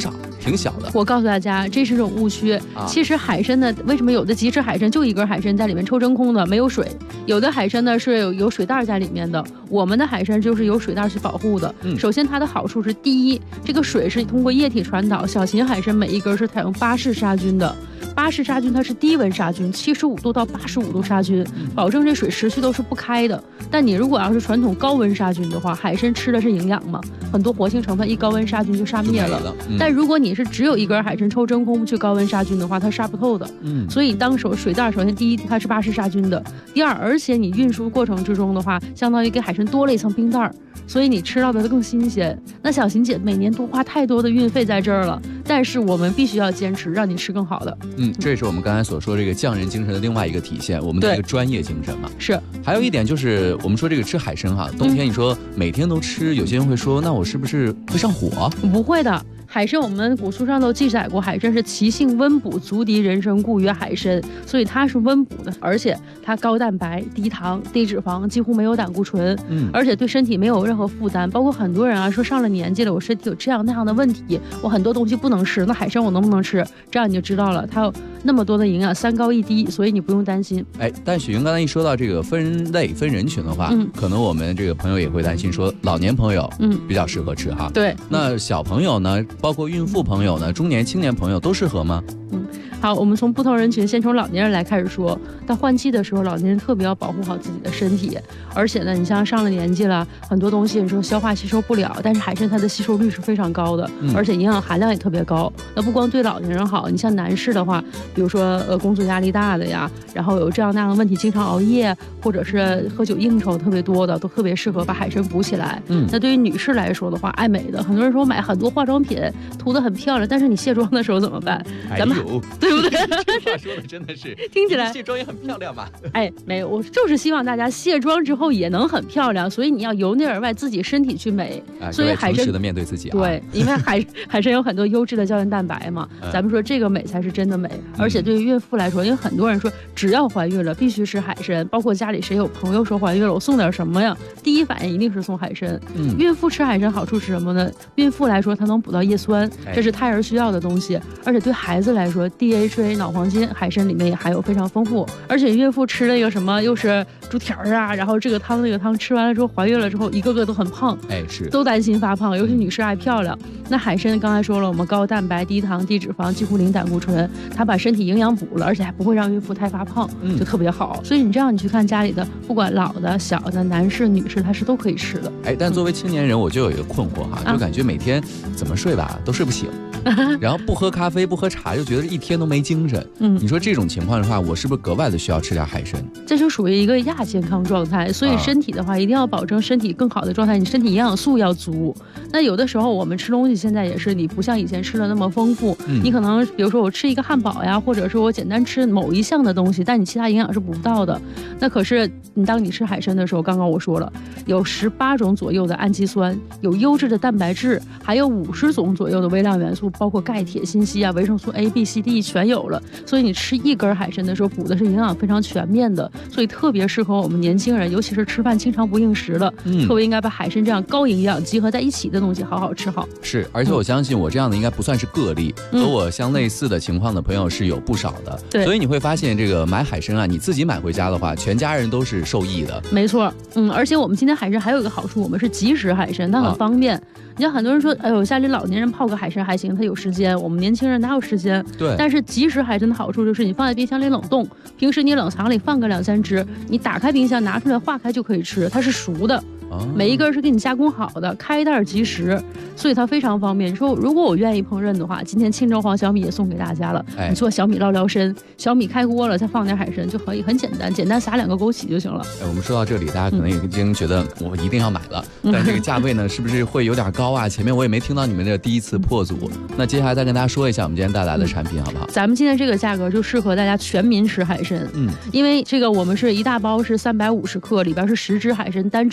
挺小的。 我告诉大家，这是种误区。其实海参呢，为什么有的即食海参就一根海参在里面抽真空的，没有水？有的海参呢是有水袋在里面的。我们的海参就是有水袋去保护的。首先它的好处是，第一，这个水是通过液体传导，小型海参每一根是采用巴氏杀菌的。巴氏杀菌它是低温杀菌，75度到85度杀菌，保证这水持续都是不开的。但你如果要是传统高温杀菌的话，海参吃的是营养嘛，很多活性成分一高温杀菌就杀灭了。但如果你是只有一根海参抽真空去高温杀菌的话，它杀不透的。所以当水袋首先第一它是巴氏杀菌的，第二，而且你运输过程之中的话，相当于给海参多了一层冰袋，所以你吃到的更新鲜。那小邢姐每年多花太多的运费在这儿了，但是我们必须要坚持，让你吃更好的。 这也是我们刚才所说这个匠人精神的另外一个体现，我们的一个专业精神嘛。 是。 还有一点就是我们说这个吃海参哈，冬天你说每天都吃，有些人会说，那我是不是会上火？ 不会的。海参我们古书上都记载过，海参是其性温补，足敌人参，故曰海参，所以它是温补的，而且它高蛋白、低糖、低脂肪，几乎没有胆固醇，而且对身体没有任何负担。包括很多人啊说上了年纪了，我身体有这样那样的问题，我很多东西不能吃，那海参我能不能吃？这样你就知道了，它有那么多的营养，3高1低，所以你不用担心。 但许云刚才一说到这个分类分人群的话，可能我们这个朋友也会担心说，老年朋友比较适合吃哈。 对， 那小朋友呢？包括孕妇朋友呢，中年青年朋友都适合吗？ 好，我们从不同人群，先从老年人来开始说。到换季的时候，老年人特别要保护好自己的身体，而且呢，你像上了年纪了，很多东西你说消化吸收不了，但是海参它的吸收率是非常高的，而且营养含量也特别高。那不光对老年人好，你像男士的话，比如说工作压力大的呀，然后有这样那样的问题，经常熬夜或者是喝酒应酬特别多的，都特别适合把海参补起来。那对于女士来说的话，爱美的，很多人说买很多化妆品涂得很漂亮，但是你卸妆的时候怎么办？咱们对不对？ 这话说的真的是听起来卸妆也很漂亮嘛。 没有，我就是希望大家卸妆之后也能很漂亮，所以你要由内而外自己身体去美。所以海参诚实的面对自己。 对，因为海参有很多优质的胶原蛋白嘛，咱们说这个美才是真的美。而且对于孕妇来说，因为很多人说只要怀孕了必须吃海参，包括家里谁有朋友说怀孕了，我送点什么呀？第一反应一定是送海参。孕妇吃海参好处是什么呢？孕妇来说，它能补到叶酸，这是胎儿需要的东西。而且对孩子来说 ，DHA 脑黄金海参里面也含有非常丰富。而且孕妇吃那个什么又是猪蹄儿啊，然后这个汤那个汤，吃完了之后怀孕了之后一个个都很胖， 是都担心发胖，尤其女士爱漂亮。那海参刚才说了，我们高蛋白、低糖、低脂肪，几乎零胆固醇，它把身体营养补了，而且还不会让孕妇太发胖，就特别好。所以你这样你去看家里的，不管老的、小的、男士、女士，它是都可以吃的。 但作为青年人，我就有一个困惑哈，就感觉每天怎么睡吧都睡不醒，然后不喝咖啡、不喝茶，就觉得一天都没精神。你说这种情况的话，我是不是格外的需要吃点海参？ 这就属于一个亚健康状态，所以身体的话一定要保证身体更好的状态，你身体营养素要足。那有的时候我们吃东西现在也是，你不像以前吃的那么丰富，你可能比如说我吃一个汉堡呀，或者是我简单吃某一项的东西，但你其他营养是补不到的。那可是当你吃海参的时候，刚刚我说了，有18种左右的氨基酸，有优质的蛋白质，还有50种左右的微量元素，包括钙、铁、锌、硒啊、维生素 A、B、C、D 全有了。所以你吃一根海参的时候，补的是营养非常全面的，所以特别适合我们年轻人，尤其是吃饭经常不应食的，特别应该把海参这样高营养集合在一起的东西好好吃好。 是，而且我相信我这样的应该不算是个例，和我相类似的情况的朋友是有不少的。 对， 所以你会发现这个买海参啊，你自己买回家的话，全家人都是受益的。 没错，而且我们今天海参还有一个好处，我们是即食海参，它很方便。你像很多人说，哎呦，家里老年人泡个海参还行，他有时间，我们年轻人哪有时间？ 对。 但是即食海参的好处就是你放在冰箱里冷冻，平时你冷藏里放个2、3只，你打开冰箱拿出来化开就可以吃，它是熟的。每一根是给你加工好的，开袋即食，所以它非常方便。你说如果我愿意烹饪的话，今天清蒸黄小米也送给大家了。你做小米捞撩参，小米开锅了再放点海参就可以，很简单，简单撒2个枸杞就行了。 我们说到这里，大家可能已经觉得我一定要买了，但这个价位呢是不是会有点高啊？前面我也没听到你们的第一次破组，那接下来再跟大家说一下我们今天带来的产品好不好？ 咱们今天这个价格就适合大家全民吃海参，因为这个我们是一大包是350克，里边是10只海参单只独立包。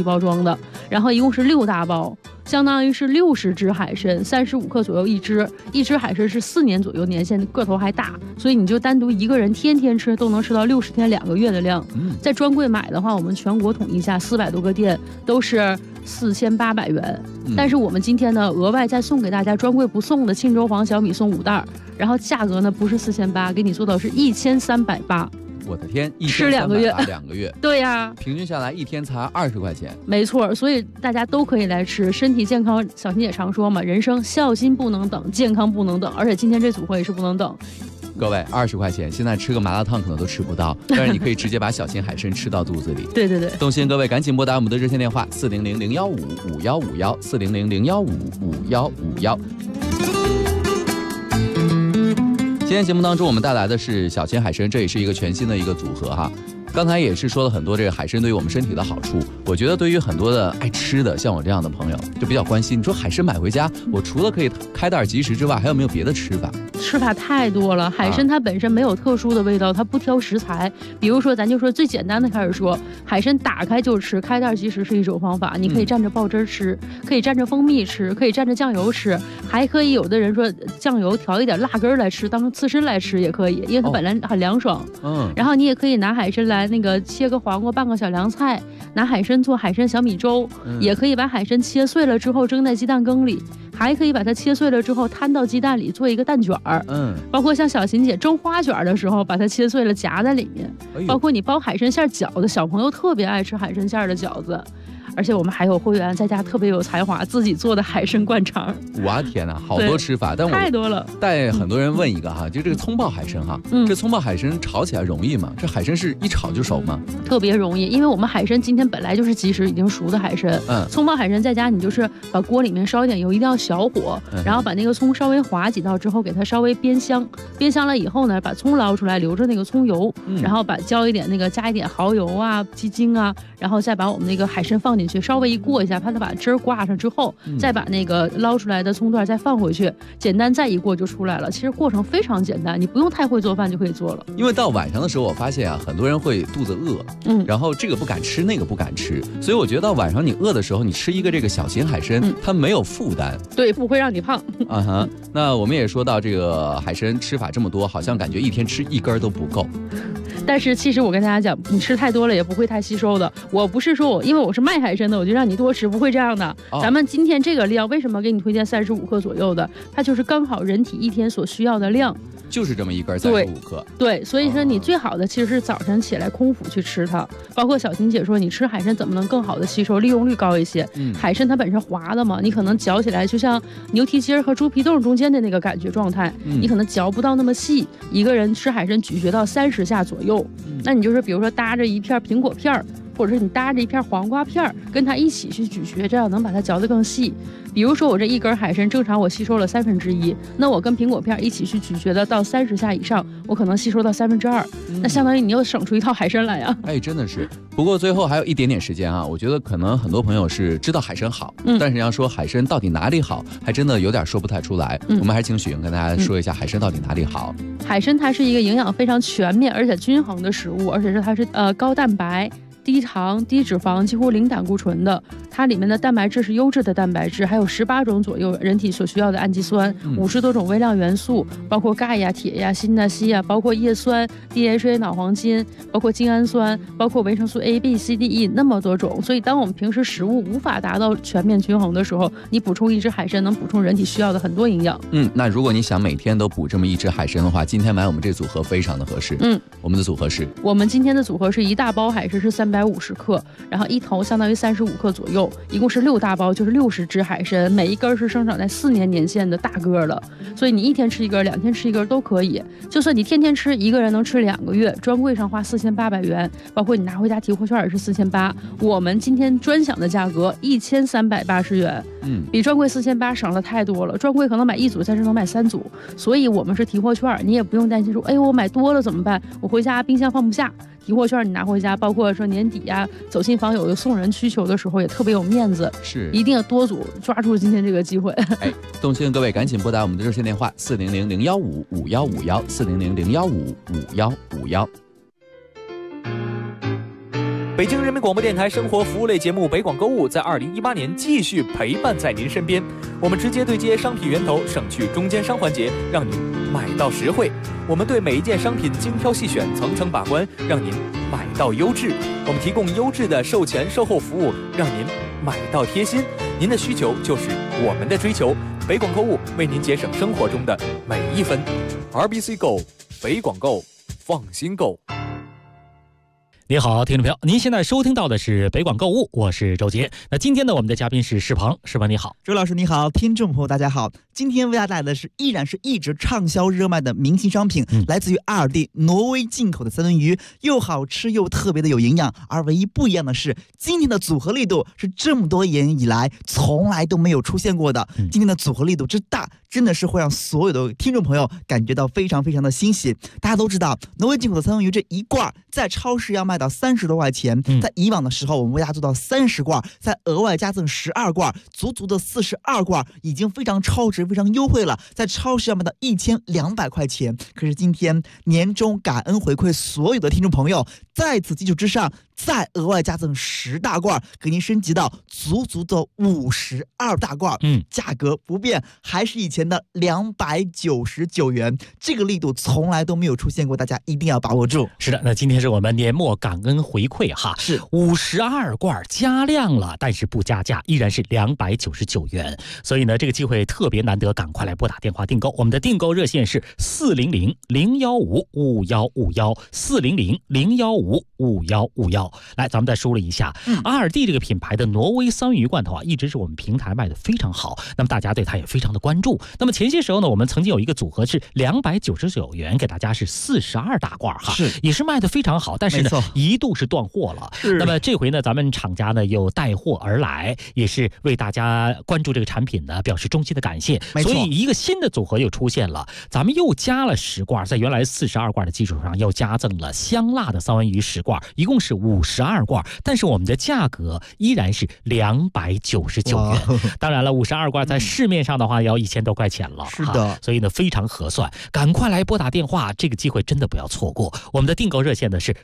包装的，然后一共是6大包，相当于是60只海参，35克左右一只，一只海参是4年左右年限，个头还大，所以你就单独一个人天天吃都能吃到60天2个月的量。在专柜买的话，我们全国统一价400多个店都是4800元，但是我们今天呢额外再送给大家专柜不送的庆州黄小米送5袋，然后价格呢不是4800，给你做到是1380。 我的天， 吃2个月 ，2个月， 对呀， 平均下来一天才20块钱， 没错，所以大家都可以来吃，身体健康。小新也常说嘛，人生孝心不能等，健康不能等，而且今天这组合也是不能等。 各位20块钱，现在吃个麻辣烫可能都吃不到，但是你可以直接把小心海参吃到肚子里。 对对对， 动心各位赶紧拨打我们的热线电话400-015-5151，400-015-5151。今天节目当中我们带来的是小鲜海参，这也是一个全新的一个组合哈。刚才也是说了很多这个海参对于我们身体的好处，我觉得对于很多的爱吃的像我这样的朋友就比较关心，你说海参买回家，我除了可以开袋即食之外，还有没有别的吃法？ 吃法太多了，海参它本身没有特殊的味道，它不挑食材。比如说咱就说最简单的开始说，海参打开就吃，开袋即食是一种方法，你可以蘸着爆汁吃，可以蘸着蜂蜜吃，可以蘸着酱油吃，还可以有的人说酱油调一点辣根来吃，当刺身来吃也可以，因为它本来很凉爽。然后你也可以拿海参来那个切个黄瓜拌个小凉菜，拿海参做海参小米粥，也可以把海参切碎了之后蒸在鸡蛋羹里，还可以把它切碎了之后摊到鸡蛋里做一个蛋卷儿。包括像小琴姐蒸花卷的时候，把它切碎了夹在里面。包括你包海参馅饺子，小朋友特别爱吃海参馅的饺子。而且我们还有会员在家特别有才华，自己做的海参灌肠。 哇天哪，好多吃法，但我太多了。 带很多人问一个哈，就这个葱爆海参哈，这葱爆海参炒起来容易吗？这海参是一炒就熟吗？ 特别容易，因为我们海参今天本来就是即食已经熟的海参。葱爆海参在家你就是把锅里面烧一点油，一定要小火，然后把那个葱稍微划几道之后，给它稍微煸香，煸香了以后呢，把葱捞出来，留着那个葱油，然后加一点蚝油啊、鸡精啊，然后再把我们那个海参放进去，稍微一过一下，怕它把汁儿挂上之后，再把那个捞出来的葱段再放回去，简单再一过就出来了。其实过程非常简单，你不用太会做饭就可以做了。 因为到晚上的时候，我发现啊，很多人会肚子饿，然后这个不敢吃，那个不敢吃，所以我觉得到晚上你饿的时候，你吃一个这个小型海参，它没有负担， 对，不会让你胖。 那我们也说到这个海参吃法这么多，好像感觉一天吃1根都不够。 但是其实我跟大家讲，你吃太多了也不会太吸收的。我不是说因为我是卖海参的，我就让你多吃，不会这样的。咱们今天这个量，为什么给你推荐35克左右的？它就是刚好人体一天所需要的量。 就是这么一根35克。 对，所以说你最好的其实是早晨起来空腹去吃它。包括小琴姐说，你吃海参怎么能更好的吸收，利用率高一些？海参它本身滑的嘛，你可能嚼起来就像牛蹄筋和猪皮冻中间的那个感觉状态，你可能嚼不到那么细。一个人吃海参咀嚼到30下左右，那你就是比如说搭着一片苹果片，或者是你搭着一片黄瓜片，跟它一起去咀嚼，这样能把它嚼得更细。比如说我这一根海参正常我吸收了1/3，那我跟苹果片一起去咀嚼的到30下以上，我可能吸收到2/3，那相当于你又省出一套海参来呀。 真的是。不过最后还有一点点时间啊，我觉得可能很多朋友是知道海参好，但是要说海参到底哪里好，还真的有点说不太出来。我们还是请许莹跟大家说一下海参到底哪里好。 海参它是一个营养非常全面而且均衡的食物，而且它是高蛋白、低糖、低脂肪，几乎零胆固醇的。它里面的蛋白质是优质的蛋白质，还有18种左右人体所需要的氨基酸，50多种微量元素，包括钙呀、铁呀、锌呐、硒呀，包括叶酸、DHA 脑黄金，包括精氨酸，包括维生素 A、B、C、D、E 那么多种。所以当我们平时食物无法达到全面均衡的时候，你补充一只海参能补充人体需要的很多营养。 那如果你想每天都补这么一只海参的话，今天买我们这组合非常的合适。我们的组合是， 我们今天的组合是一大包海参是350克，然后一头相当于35克左右，一共是6大包，就是60只海参，每一根是生长在4年年限的大个了，所以你一天吃一根，2天吃一根都可以。就算你天天吃，一个人能吃2个月，专柜上花4800元，包括你拿回家提货券也是4800，我们今天专享的价格1380元，比专柜4800省了太多了。专柜可能买1组，在这能买3组，所以我们是提货券，你也不用担心说，我买多了怎么办？我回家冰箱放不下。提货券你拿回家，包括说年底呀、走亲访友有送人需求的时候，也特别有面子。 是， 一定要多组，抓住今天这个机会。 动心的各位赶紧拨打我们的热线电话400-015-5151，400-015-5151。 北京人民广播电台生活服务类节目《北广购物》在2018年继续陪伴在您身边。我们直接对接商品源头，省去中间商环节，让您买到实惠。我们对每一件商品精挑细选，层层把关，让您买到优质。我们提供优质的售前售后服务，让您买到贴心。您的需求就是我们的追求。北广购物为您节省生活中的每一分。RBC Go， 北广购，放心购。 你好，听众朋友，您现在收听到的是北广购物，我是周杰。那今天呢，我们的嘉宾是世鹏，世鹏你好。 周老师你好，听众朋友大家好。今天为大家带来的是依然是一直畅销热卖的明星商品，来自于阿尔蒂挪威进口的三文鱼，又好吃又特别的有营养。而唯一不一样的是，今天的组合力度是这么多年以来从来都没有出现过的。今天的组合力度之大，真的是会让所有的听众朋友感觉到非常非常的欣喜。大家都知道，挪威进口的三文鱼这一罐在超市要卖到30多块钱，在以往的时候我们为大家做到30罐，再额外加赠12罐，足足的42罐，已经非常超值非常优惠了，在超市要卖到1200块钱。可是今天年终感恩回馈所有的听众朋友，在此基础之上再额外加赠10大罐，给您升级到足足的52大罐，价格不变，还是以前的299元，这个力度从来都没有出现过，大家一定要把握住。 是的，那今天是我们年末感恩回馈哈， 是 52罐加量了，但是不加价，依然是299元。所以呢，这个机会特别难得，赶快来拨打电话订购。我们的订购热线是400-015-5151，400-015-5151。来，咱们再梳理一下，阿尔蒂这个品牌的挪威三文鱼罐头啊，一直是我们平台卖的非常好，那么大家对它也非常的关注。那么前些时候呢，我们曾经有一个组合是299元，给大家是42大罐哈，也是卖的非常好，但是呢一度是断货了。那么这回呢，咱们厂家呢又带货而来，也是为大家关注这个产品呢表示衷心的感谢。所以一个新的组合又出现了，咱们又加了10罐，在原来42罐的基础上又加赠了香辣的三文鱼10罐，一共是52罐，但是我们的价格依然是299元。当然了，52罐在市面上的话要1000多块钱了， 是的， 所以呢非常合算，赶快来拨打电话，这个机会真的不要错过。我们的订购热线呢是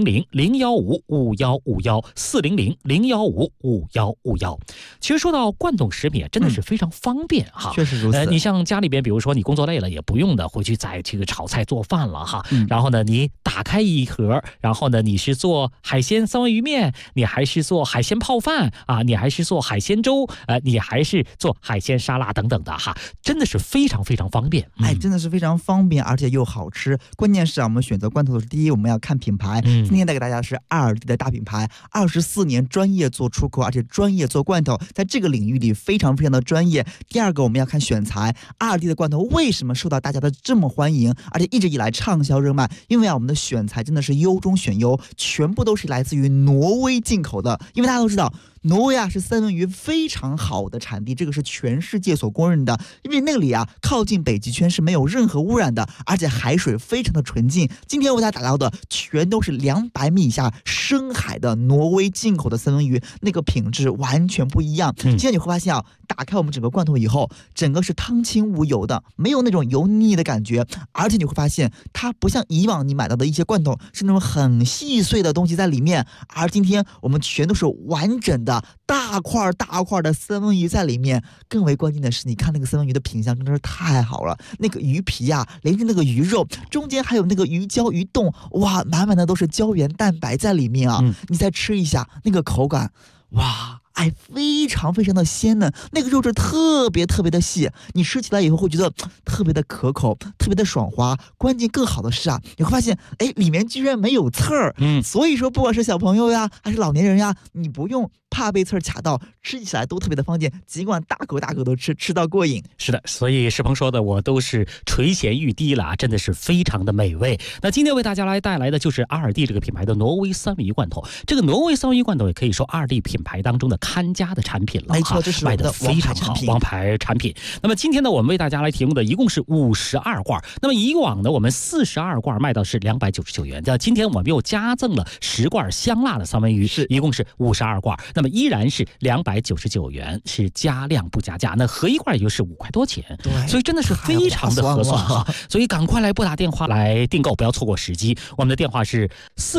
400-015-5151，400-015-5151。其实说到罐头食品，真的是非常方便哈， 确实如此。 你像家里边，比如说你工作累了，也不用的回去再去炒菜做饭了哈。然后呢，你打开一盒，然后呢，你是做海鲜三文鱼面，你还是做海鲜泡饭啊，你还是做海鲜粥，你还是做海鲜沙拉等等的哈，真的是非常非常方便。 真的是非常方便，而且又好吃。关键是我们选择罐头的是第一，我们要看品牌。今天带给大家的是阿尔蒂的大品牌，24年专业做出口，而且专业做罐头，在这个领域里非常非常的专业。第二个，我们要看选材。阿尔蒂的罐头为什么受到大家的这么欢迎，而且一直以来畅销热卖？因为我们的选材真的是优中选优，全部都是来自于挪威进口的。因为大家都知道，挪威是三文鱼非常好的产地，这个是全世界所公认的。因为那里靠近北极圈是没有任何污染的，而且海水非常的纯净。今天为大家打到的全都是200米以下深海的挪威进口的三文鱼，那个品质完全不一样。现在你会发现打开我们整个罐头以后，整个是汤清无油的，没有那种油腻的感觉。而且你会发现它不像以往你买到的一些罐头是那种很细碎的东西在里面，而今天我们全都是完整的大块大块的三文鱼在里面。更为关键的是，你看那个三文鱼的品相真的是太好了，那个鱼皮连着那个鱼肉，中间还有那个鱼胶鱼冻，哇，满满的都是胶原蛋白在里面你再吃一下那个口感，哇，非常非常的鲜嫩，那个肉质特别特别的细，你吃起来以后会觉得特别的可口，特别的爽滑。关键更好的是你会发现里面居然没有刺儿。所以说不管是小朋友还是老年人你不用怕被刺儿卡到，吃起来都特别的方便，尽管大口大口都吃到过瘾。 是的，所以世鹏说的我都是垂涎欲滴了，真的是非常的美味。那今天为大家来带来的就是阿尔蒂这个品牌的挪威三文鱼罐头。这个挪威三文鱼罐头也可以说阿尔蒂品牌当中的看家的产品了， 没错，这是卖的非常好，王牌产品。那么今天呢，我们为大家来提供的一共是52罐。那么以往呢，我们42罐卖到是299元，今天我们又加赠了10罐香辣的三文鱼，一共是52罐。那么么依然是299元，是加量不加价。那合一罐也就是5块多钱，所以真的是非常的合算哈。所以赶快来拨打电话来订购，不要错过时机。我们的电话是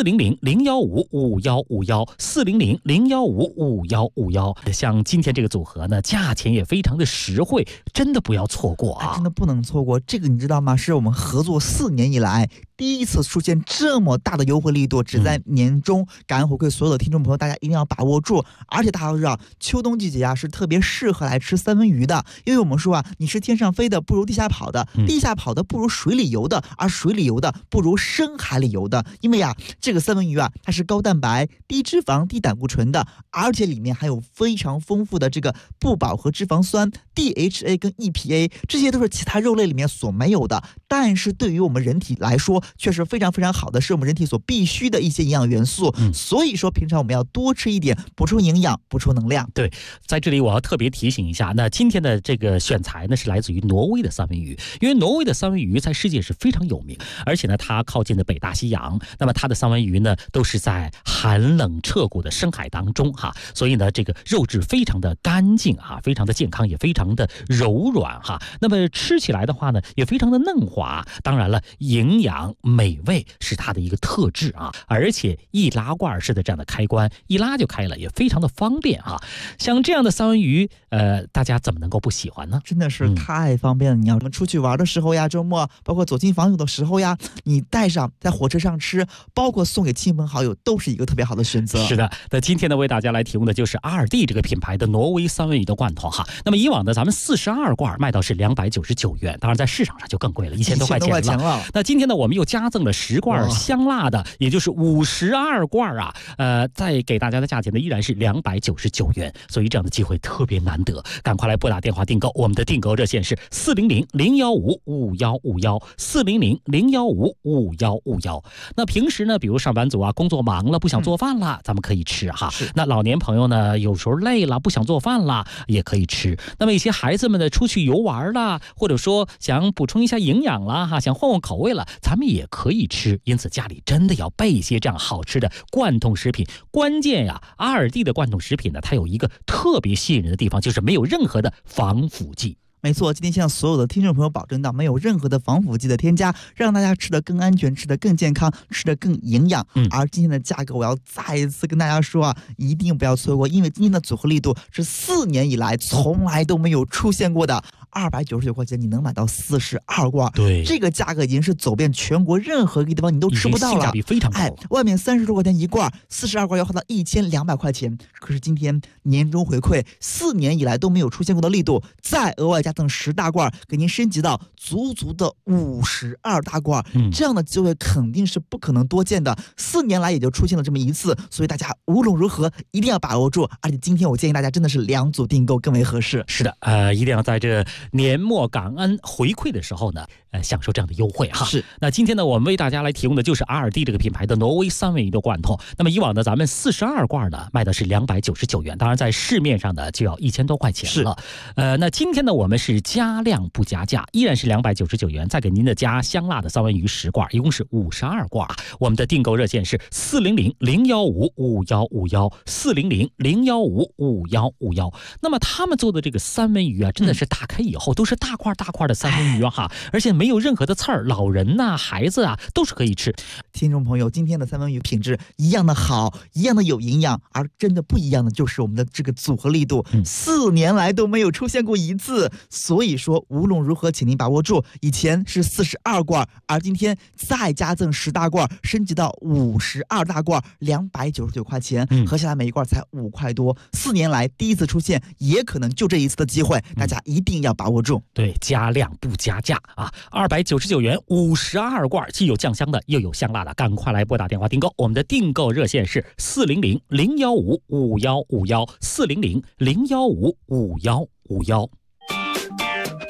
400-015-5151，400-015-5151。像今天这个组合呢，价钱也非常的实惠，真的不要错过啊！ 真的不能错过。这个你知道吗？是我们合作4年以来第一次出现这么大的优惠力度，只在年中感恩回馈所有的听众朋友，大家一定要把握住。而且大家都知道，秋冬季节啊是特别适合来吃三文鱼的，因为我们说啊，你是天上飞的不如地下跑的，地下跑的不如水里游的，而水里游的不如深海里游的。因为啊，这个三文鱼啊，它是高蛋白、低脂肪、低胆固醇的，而且里面还有非常丰富的这个不饱和脂肪酸 DHA 跟 EPA， 这些都是其他肉类里面所没有的，但是对于我们人体来说却是非常非常好的，是我们人体所必须的一些营养元素。所以说平常我们要多吃一点，补充营养，补充能量。 对，在这里我要特别提醒一下，那今天的这个选材呢是来自于挪威的三文鱼，因为挪威的三文鱼在世界是非常有名，而且呢它靠近的北大西洋，那么它的三文鱼呢都是在寒冷彻骨的深海当中哈，所以呢这个肉质非常的干净啊，非常的健康，也非常的柔软哈。那么吃起来的话呢也非常的嫩滑，当然了营养美味是它的一个特质啊，而且易拉罐式的这样的开关一拉就开了，也非常的方便啊。像这样的三文鱼大家怎么能够不喜欢呢？ 真的是太方便了。你要出去玩的时候呀，周末包括走进访友的时候呀，你带上在火车上吃，包括送给亲朋好友，都是一个特别好的选择。 是的，那今天呢为大家来提供的就是阿尔蒂这个品牌的挪威三文鱼的罐头哈。那么以往的咱们42罐卖到是299元，当然在市场上就更贵了，1000多块钱了。那今天呢我们又加赠了10罐香辣的，也就是52罐啊，再给大家的价钱呢依然是299元，所以这样的机会特别难得，赶快来拨打电话订购。我们的订购热线是400-015-5151，400-015-5151。那平时呢比如上班族啊工作忙了不想做饭了，咱们可以吃哈。那老年朋友呢有时候累了不想做饭了也可以吃。那么一些孩子们呢出去游玩啦，或者说想补充一下营养啦哈，想换换口味了，咱们也可以吃。因此家里真的要备一些这样好吃的罐头食品。关键呀，阿尔蒂的罐头食品呢它有一个特别吸引人的地方，就是没有任何的防腐剂。 没错，今天向所有的听众朋友保证到没有任何的防腐剂的添加，让大家吃得更安全，吃得更健康，吃得更营养。而今天的价格我要再一次跟大家说啊，一定不要错过，因为今天的组合力度是4年以来从来都没有出现过的。299块钱你能买到42罐， 对， 这个价格已经是走遍全国任何一个地方你都吃不到了， 性价比非常高。 外面30多块钱一罐，42罐要花到1200块钱。可是今天年终回馈4年以来都没有出现过的力度，再额外加赠10大罐，给您升级到足足的52大罐，这样的机会肯定是不可能多见的。4年来也就出现了这么一次，所以大家无论如何一定要把握住。而且今天我建议大家真的是2组订购更为合适。 是的，一定要在这年末感恩回馈的时候呢，享受这样的优惠哈。 是。 那今天呢，我们为大家来提供的就是阿尔蒂这个品牌的挪威三文鱼的罐头。那么以往呢，咱们42罐呢卖的是299元，当然在市面上呢就要1000多块钱了。那今天呢，我们是加量不加价，依然是299元，再给您的加香辣的三文鱼10罐，一共是52罐。我们的订购热线是400-015-5151，400-015-5151。那么他们做的这个三文鱼啊，真的是打开以后都是大块大块的三文鱼哈，而且没有任何的刺儿，老人呐、孩子啊都是可以吃。 听众朋友，今天的三文鱼品质一样的好，一样的有营养，而真的不一样的就是我们的这个组合力度，4年来都没有出现过一次。所以说无论如何请您把握住，以前是42罐，而今天再加赠10大罐，升级到52大罐，299块钱，合下来每一罐才5块多。4年来第一次出现，也可能就这一次的机会，大家一定要把握住。 对，加量不加价啊！299元52罐，既有酱香的，又有香辣的，赶快来拨打电话订购。我们的订购热线是400-015-5151，400-015-5151。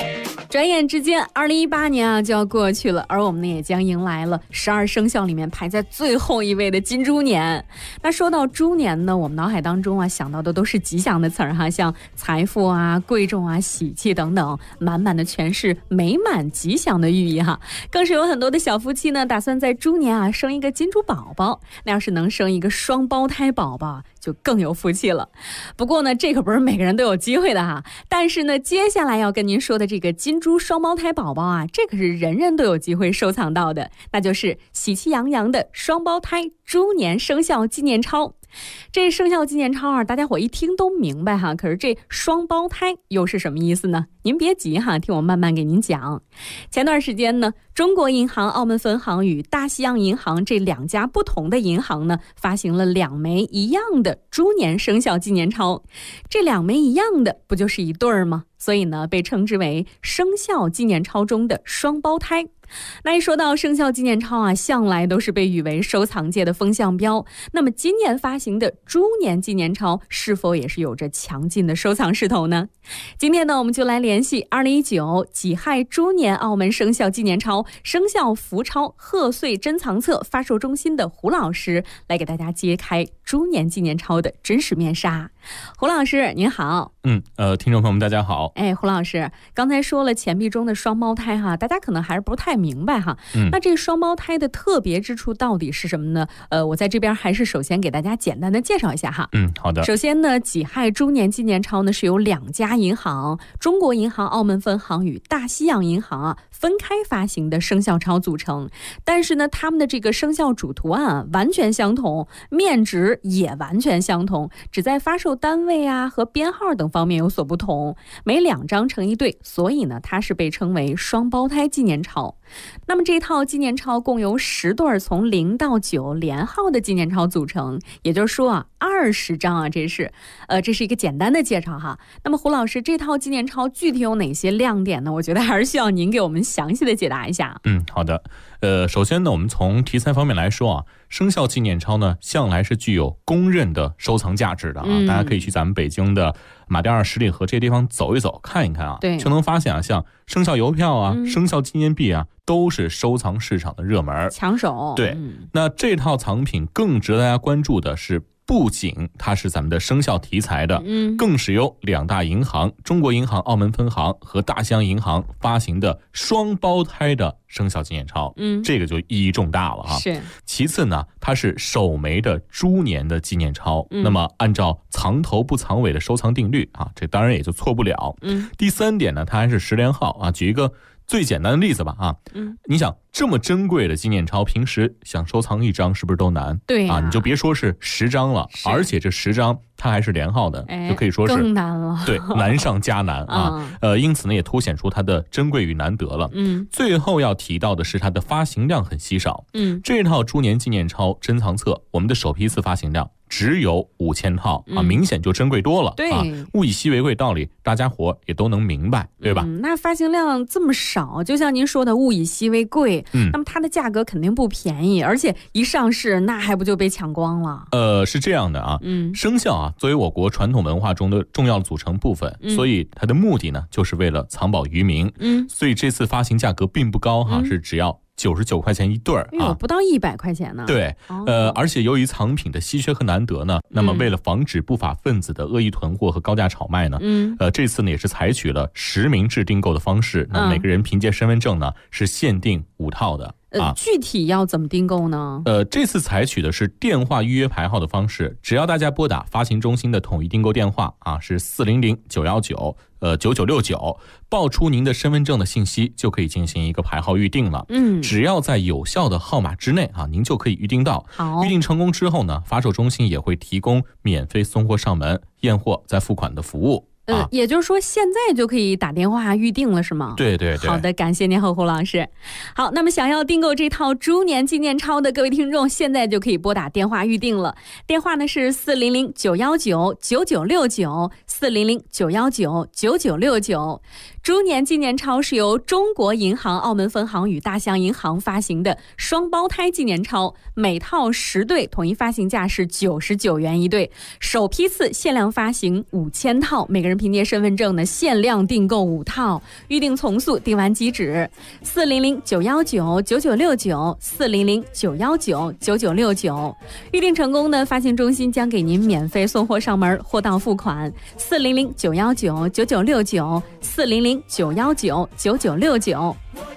转眼之间2018年啊就要过去了，而我们呢也将迎来了12生肖里面排在最后一位的金猪年。那说到猪年呢，我们脑海当中啊想到的都是吉祥的词儿哈，像财富啊、贵重啊、喜气等等，满满的全是美满吉祥的寓意哈。更是有很多的小夫妻呢打算在猪年啊生一个金猪宝宝，那要是能生一个双胞胎宝宝就更有福气了。不过呢这可不是每个人都有机会的哈，但是呢接下来要跟您说的这个金猪双胞胎宝宝啊，这可是人人都有机会收藏到的，那就是喜气洋洋的双胞胎猪年生肖纪念钞。这生肖纪念钞啊，大家伙一听都明白哈，可是这双胞胎又是什么意思呢？您别急哈，听我慢慢给您讲。前段时间呢，中国银行澳门分行与大西洋银行这2家不同的银行呢，发行了2枚一样的猪年生肖纪念钞。这2枚一样的，不就是一对儿吗？所以呢，被称之为生肖纪念钞中的双胞胎。那一说到生肖纪念钞啊，向来都是被誉为收藏界的风向标。那么今年发行的猪年纪念钞是否也是有着强劲的收藏势头呢？今天呢，我们就来联系2019己亥猪年澳门生肖纪念钞生肖福钞贺岁珍藏册发售中心的胡老师，来给大家揭开猪年纪念钞的真实面纱。胡老师您好。 听众朋友们大家好。 胡老师刚才说了钱币中的双胞胎哈，大家可能还是不太明白哈。那这双胞胎的特别之处到底是什么呢？我在这边还是首先给大家简单的介绍一下哈。 好的。 首先呢，己亥猪年纪念钞呢是由2家银行，中国银行澳门分行与大西洋银行啊分开发行的生肖钞组成，但是呢，他们的这个生肖主图案啊完全相同，面值也完全相同，只在发售单位啊和编号等方面有所不同，每2张成一对，所以呢，它是被称为双胞胎纪念钞。那么这套纪念钞共由10对从0到9连号的纪念钞组成，也就是说啊，20张啊，这是一个简单的介绍哈。那么胡老师，这套纪念钞具体有哪些亮点呢？我觉得还是需要您给我们详细的解答一下。 好的。首先呢，我们从题材方面来说啊，生肖纪念钞呢，向来是具有公认的收藏价值的啊。大家可以去咱们北京的马甸二十里河这些地方走一走，看一看啊，就能发现啊，像生肖邮票啊、生肖纪念币啊，都是收藏市场的热门抢手。 对，那这套藏品更值得大家关注的是，不仅它是咱们的生肖题材的，更是由2大银行，中国银行澳门分行和大西洋银行发行的双胞胎的生肖纪念钞，这个就意义重大了啊。 是。 其次呢，它是首枚的猪年的纪念钞，那么按照藏头不藏尾的收藏定律啊，这当然也就错不了。第3点呢，它还是10连号啊。举一个最简单的例子吧啊，你想这么珍贵的纪念钞，平时想收藏1张是不是都难？ 对啊，你就别说是10张了，而且这10张它还是连号的，就可以说是更难了。 对，难上加难啊。因此呢，也凸显出它的珍贵与难得了。最后要提到的是它的发行量很稀少。这套猪年纪念钞珍藏册，我们的首批次发行量只有5000套啊，明显就珍贵多了。 对， 物以稀为贵道理，大家伙也都能明白，对吧？ 那发行量这么少，就像您说的物以稀为贵，那么它的价格肯定不便宜，而且一上市那还不就被抢光了？ 是这样的啊，生肖啊作为我国传统文化中的重要组成部分，所以它的目的呢就是为了藏宝于民。所以这次发行价格并不高哈，是只要99块钱一对啊， 不到100块钱呢。 对，而且由于藏品的稀缺和难得呢，那么为了防止不法分子的恶意囤货和高价炒卖呢，这次呢也是采取了实名制订购的方式，那每个人凭借身份证呢是限定5套的。 具体要怎么订购呢？ 这次采取的是电话预约排号的方式，只要大家拨打发行中心的统一订购电话啊，是400-919-9969，报出您的身份证的信息，就可以进行一个排号预定了。只要在有效的号码之内啊，您就可以预定到。预定成功之后呢，发售中心也会提供免费送货上门、验货再付款的服务。 也就是说现在就可以打电话预定了是吗？ 对对对。 好的，感谢您胡老师。好，那么想要订购这套猪年纪念钞的各位听众，现在就可以拨打电话预定了。电话呢是400-919-9969，400-919-9969。 猪年纪念钞是由中国银行澳门分行与大西洋银行发行的双胞胎纪念钞，每套10对，统一发行价是99元一对，首批次限量发行5000套，每个人凭借身份证呢限量订购5套，预订从速，订完即止。400-919-9969，400-919-9969，预订成功呢，发行中心将给您免费送货上门，货到付款。400-919-9969，400-919-9969。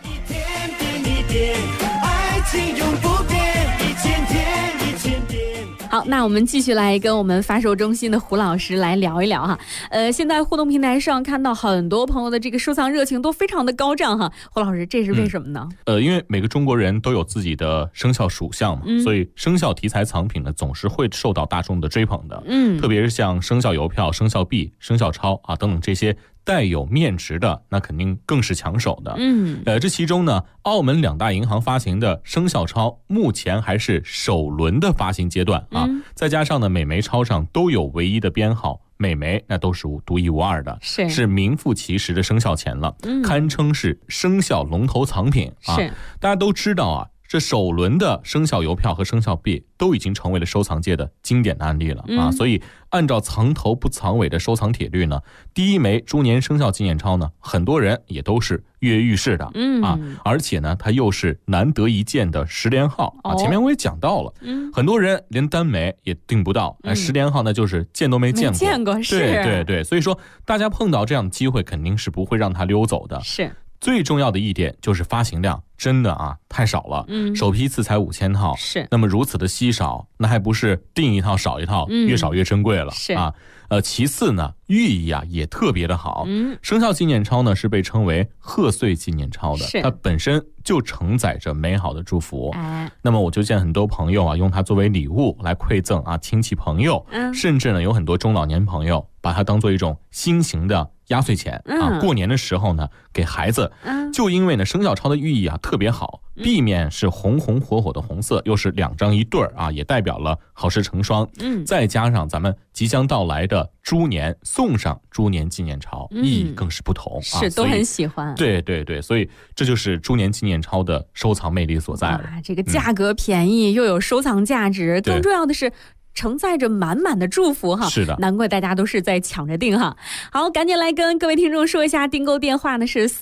好，那我们继续来跟我们发售中心的胡老师来聊一聊哈。现在互动平台上看到很多朋友的这个收藏热情都非常的高涨哈。胡老师，这是为什么呢？ 因为每个中国人都有自己的生肖属相嘛，所以生肖题材藏品呢总是会受到大众的追捧的。特别是像生肖邮票、生肖币、生肖钞啊等等这些带有面值的，那肯定更是抢手的。这其中呢，澳门2大银行发行的生肖钞目前还是首轮的发行阶段啊，再加上呢每枚钞上都有唯一的编号，每枚那都是独一无二的，是名副其实的生肖钱了，堪称是生肖龙头藏品啊。大家都知道啊，这首轮的生肖邮票和生肖币都已经成为了收藏界的经典的案例了啊，所以按照藏头不藏尾的收藏铁律呢，第一枚猪年生肖纪念钞呢，很多人也都是跃跃欲试的啊，而且呢，它又是难得一见的10连号啊。前面我也讲到了，很多人连单枚也订不到，10连号呢就是见都没见过，对，所以说大家碰到这样的机会，肯定是不会让它溜走的。 是。 最重要的一点就是发行量真的啊太少了，首批次才5000套， 是。 那么如此的稀少，那还不是订一套少一套，越少越珍贵了啊。其次呢，寓意啊也特别的好。生肖纪念钞呢是被称为贺岁纪念钞的，它本身就承载着美好的祝福。那么我就见很多朋友啊用它作为礼物来馈赠啊亲戚朋友，甚至呢有很多中老年朋友把它当做一种新型的压岁钱啊，过年的时候呢给孩子，就因为呢生肖钞的寓意啊特别好，币面是红红火火的红色，又是2张一对儿啊，也代表了好事成双。再加上咱们即将到来的猪年，送上猪年纪念钞，意义更是不同， 是都很喜欢。 对，所以这就是猪年纪念钞的收藏魅力所在了。 这个价格便宜，又有收藏价值，更重要的是承载着满满的祝福哈， 是的， 难怪大家都是在抢着订哈。好，赶紧来跟各位听众说一下，订购电话呢是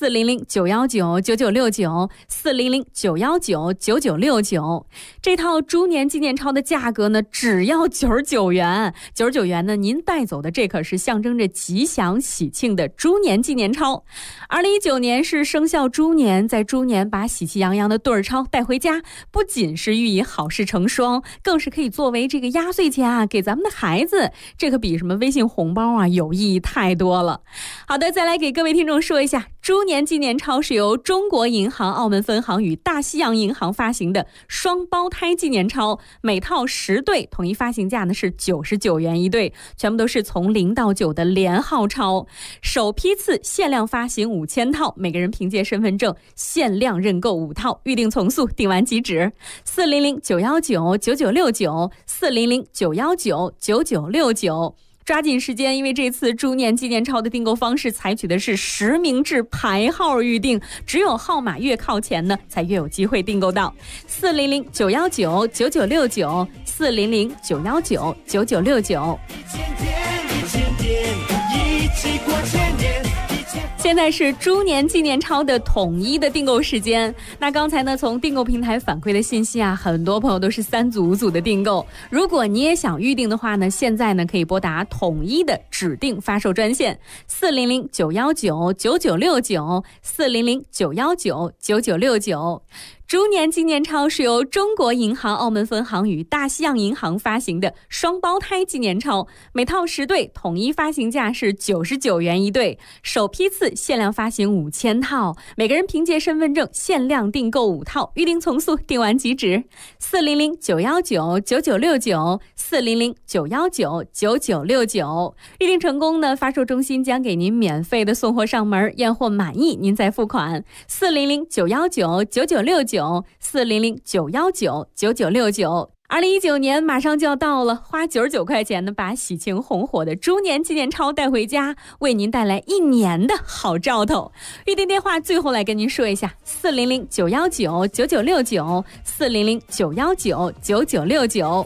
400-919-9969，400-919-9969。这套猪年纪念钞的价格呢只要99元，99元呢您带走的这可是象征着吉祥喜庆的猪年纪念钞。2019年是生肖猪年，在猪年把喜气洋洋的对儿钞带回家，不仅是寓意好事成双，更是可以作为这个压岁钱啊给咱们的孩子，这可比什么微信红包啊有意义太多了。好的，再来给各位听众说一下，猪年纪念钞是由中国银行澳门分行与大西洋银行发行的双胞胎纪念钞，每套10对，统一发行价呢是99元一对，全部都是从0到9的连号钞，首批次限量发行5000套，每个人凭借身份证限量认购5套，预订从速，订完即止。400-919-9969，400-919-9969。抓紧时间，因为这次猪年纪念钞的订购方式采取的是实名制排号预订，只有号码越靠前呢，才越有机会订购到。400-919-9969，400-919-9969。现在是猪年纪念钞的统一的订购时间。那刚才呢，从订购平台反馈的信息啊，很多朋友都是3组5组的订购。如果你也想预定的话呢，现在呢可以拨打统一的指定发售专线400-919-9969，400-919-9969。猪年纪念钞是由中国银行澳门分行与大西洋银行发行的双胞胎纪念钞，每套10对，统一发行价是99元一对，首批次限量发行5000套，每个人凭借身份证限量订购5套，预订从速，订完即止。400-919-9969，400-919-9969。预订成功呢，发售中心将给您免费的送货上门，验货满意您再付款。400-919-9969，400-919-9969。 2019年马上就要到了，花99块钱呢，把喜庆红火的猪年纪念钞带回家，为您带来1年的好兆头。预订电话最后来跟您说一下：400-919-9969，400-919-9969。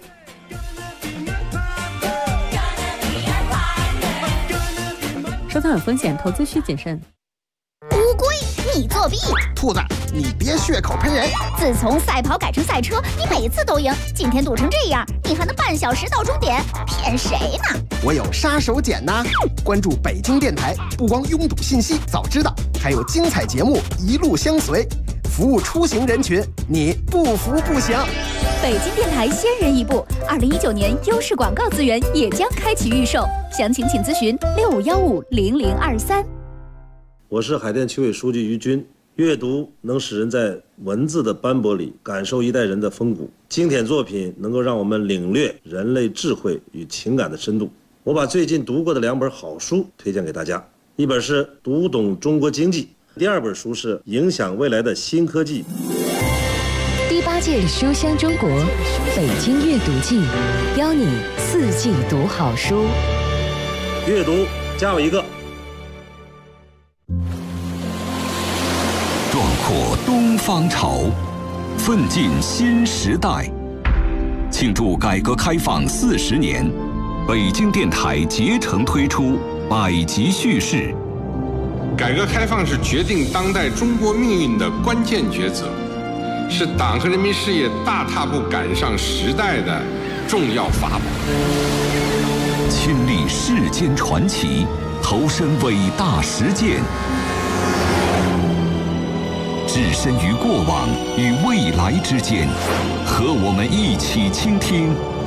收藏有风险，投资需谨慎。 乌龟，你作弊！ 兔子，你别血口喷人！ 自从赛跑改成赛车，你每次都赢，今天赌成这样，你还能半小时到终点，骗谁呢？ 我有杀手锏呐！关注北京电台，不光拥堵信息早知道，还有精彩节目一路相随，服务出行人群，你不服不行。 北京电台先人一步，2019年优势广告资源也将开启预售，详情请咨询65150023。 我是海淀区委书记于军。阅读能使人在文字的斑驳里感受一代人的风骨，经典作品能够让我们领略人类智慧与情感的深度。我把最近读过的2本好书推荐给大家，一本是《读懂中国经济》，第2本书是《影响未来的新科技》。 第8届书香中国北京阅读季，邀你4季读好书。 阅读加我一个。 壮阔东方潮，奋进新时代。庆祝改革开放40年，北京电台竭诚推出100集叙事。 改革开放是决定当代中国命运的关键抉择，是党和人民事业大踏步赶上时代的重要法宝。 亲历世间传奇，投身伟大实践。置身于过往与未来之间，和我们一起倾听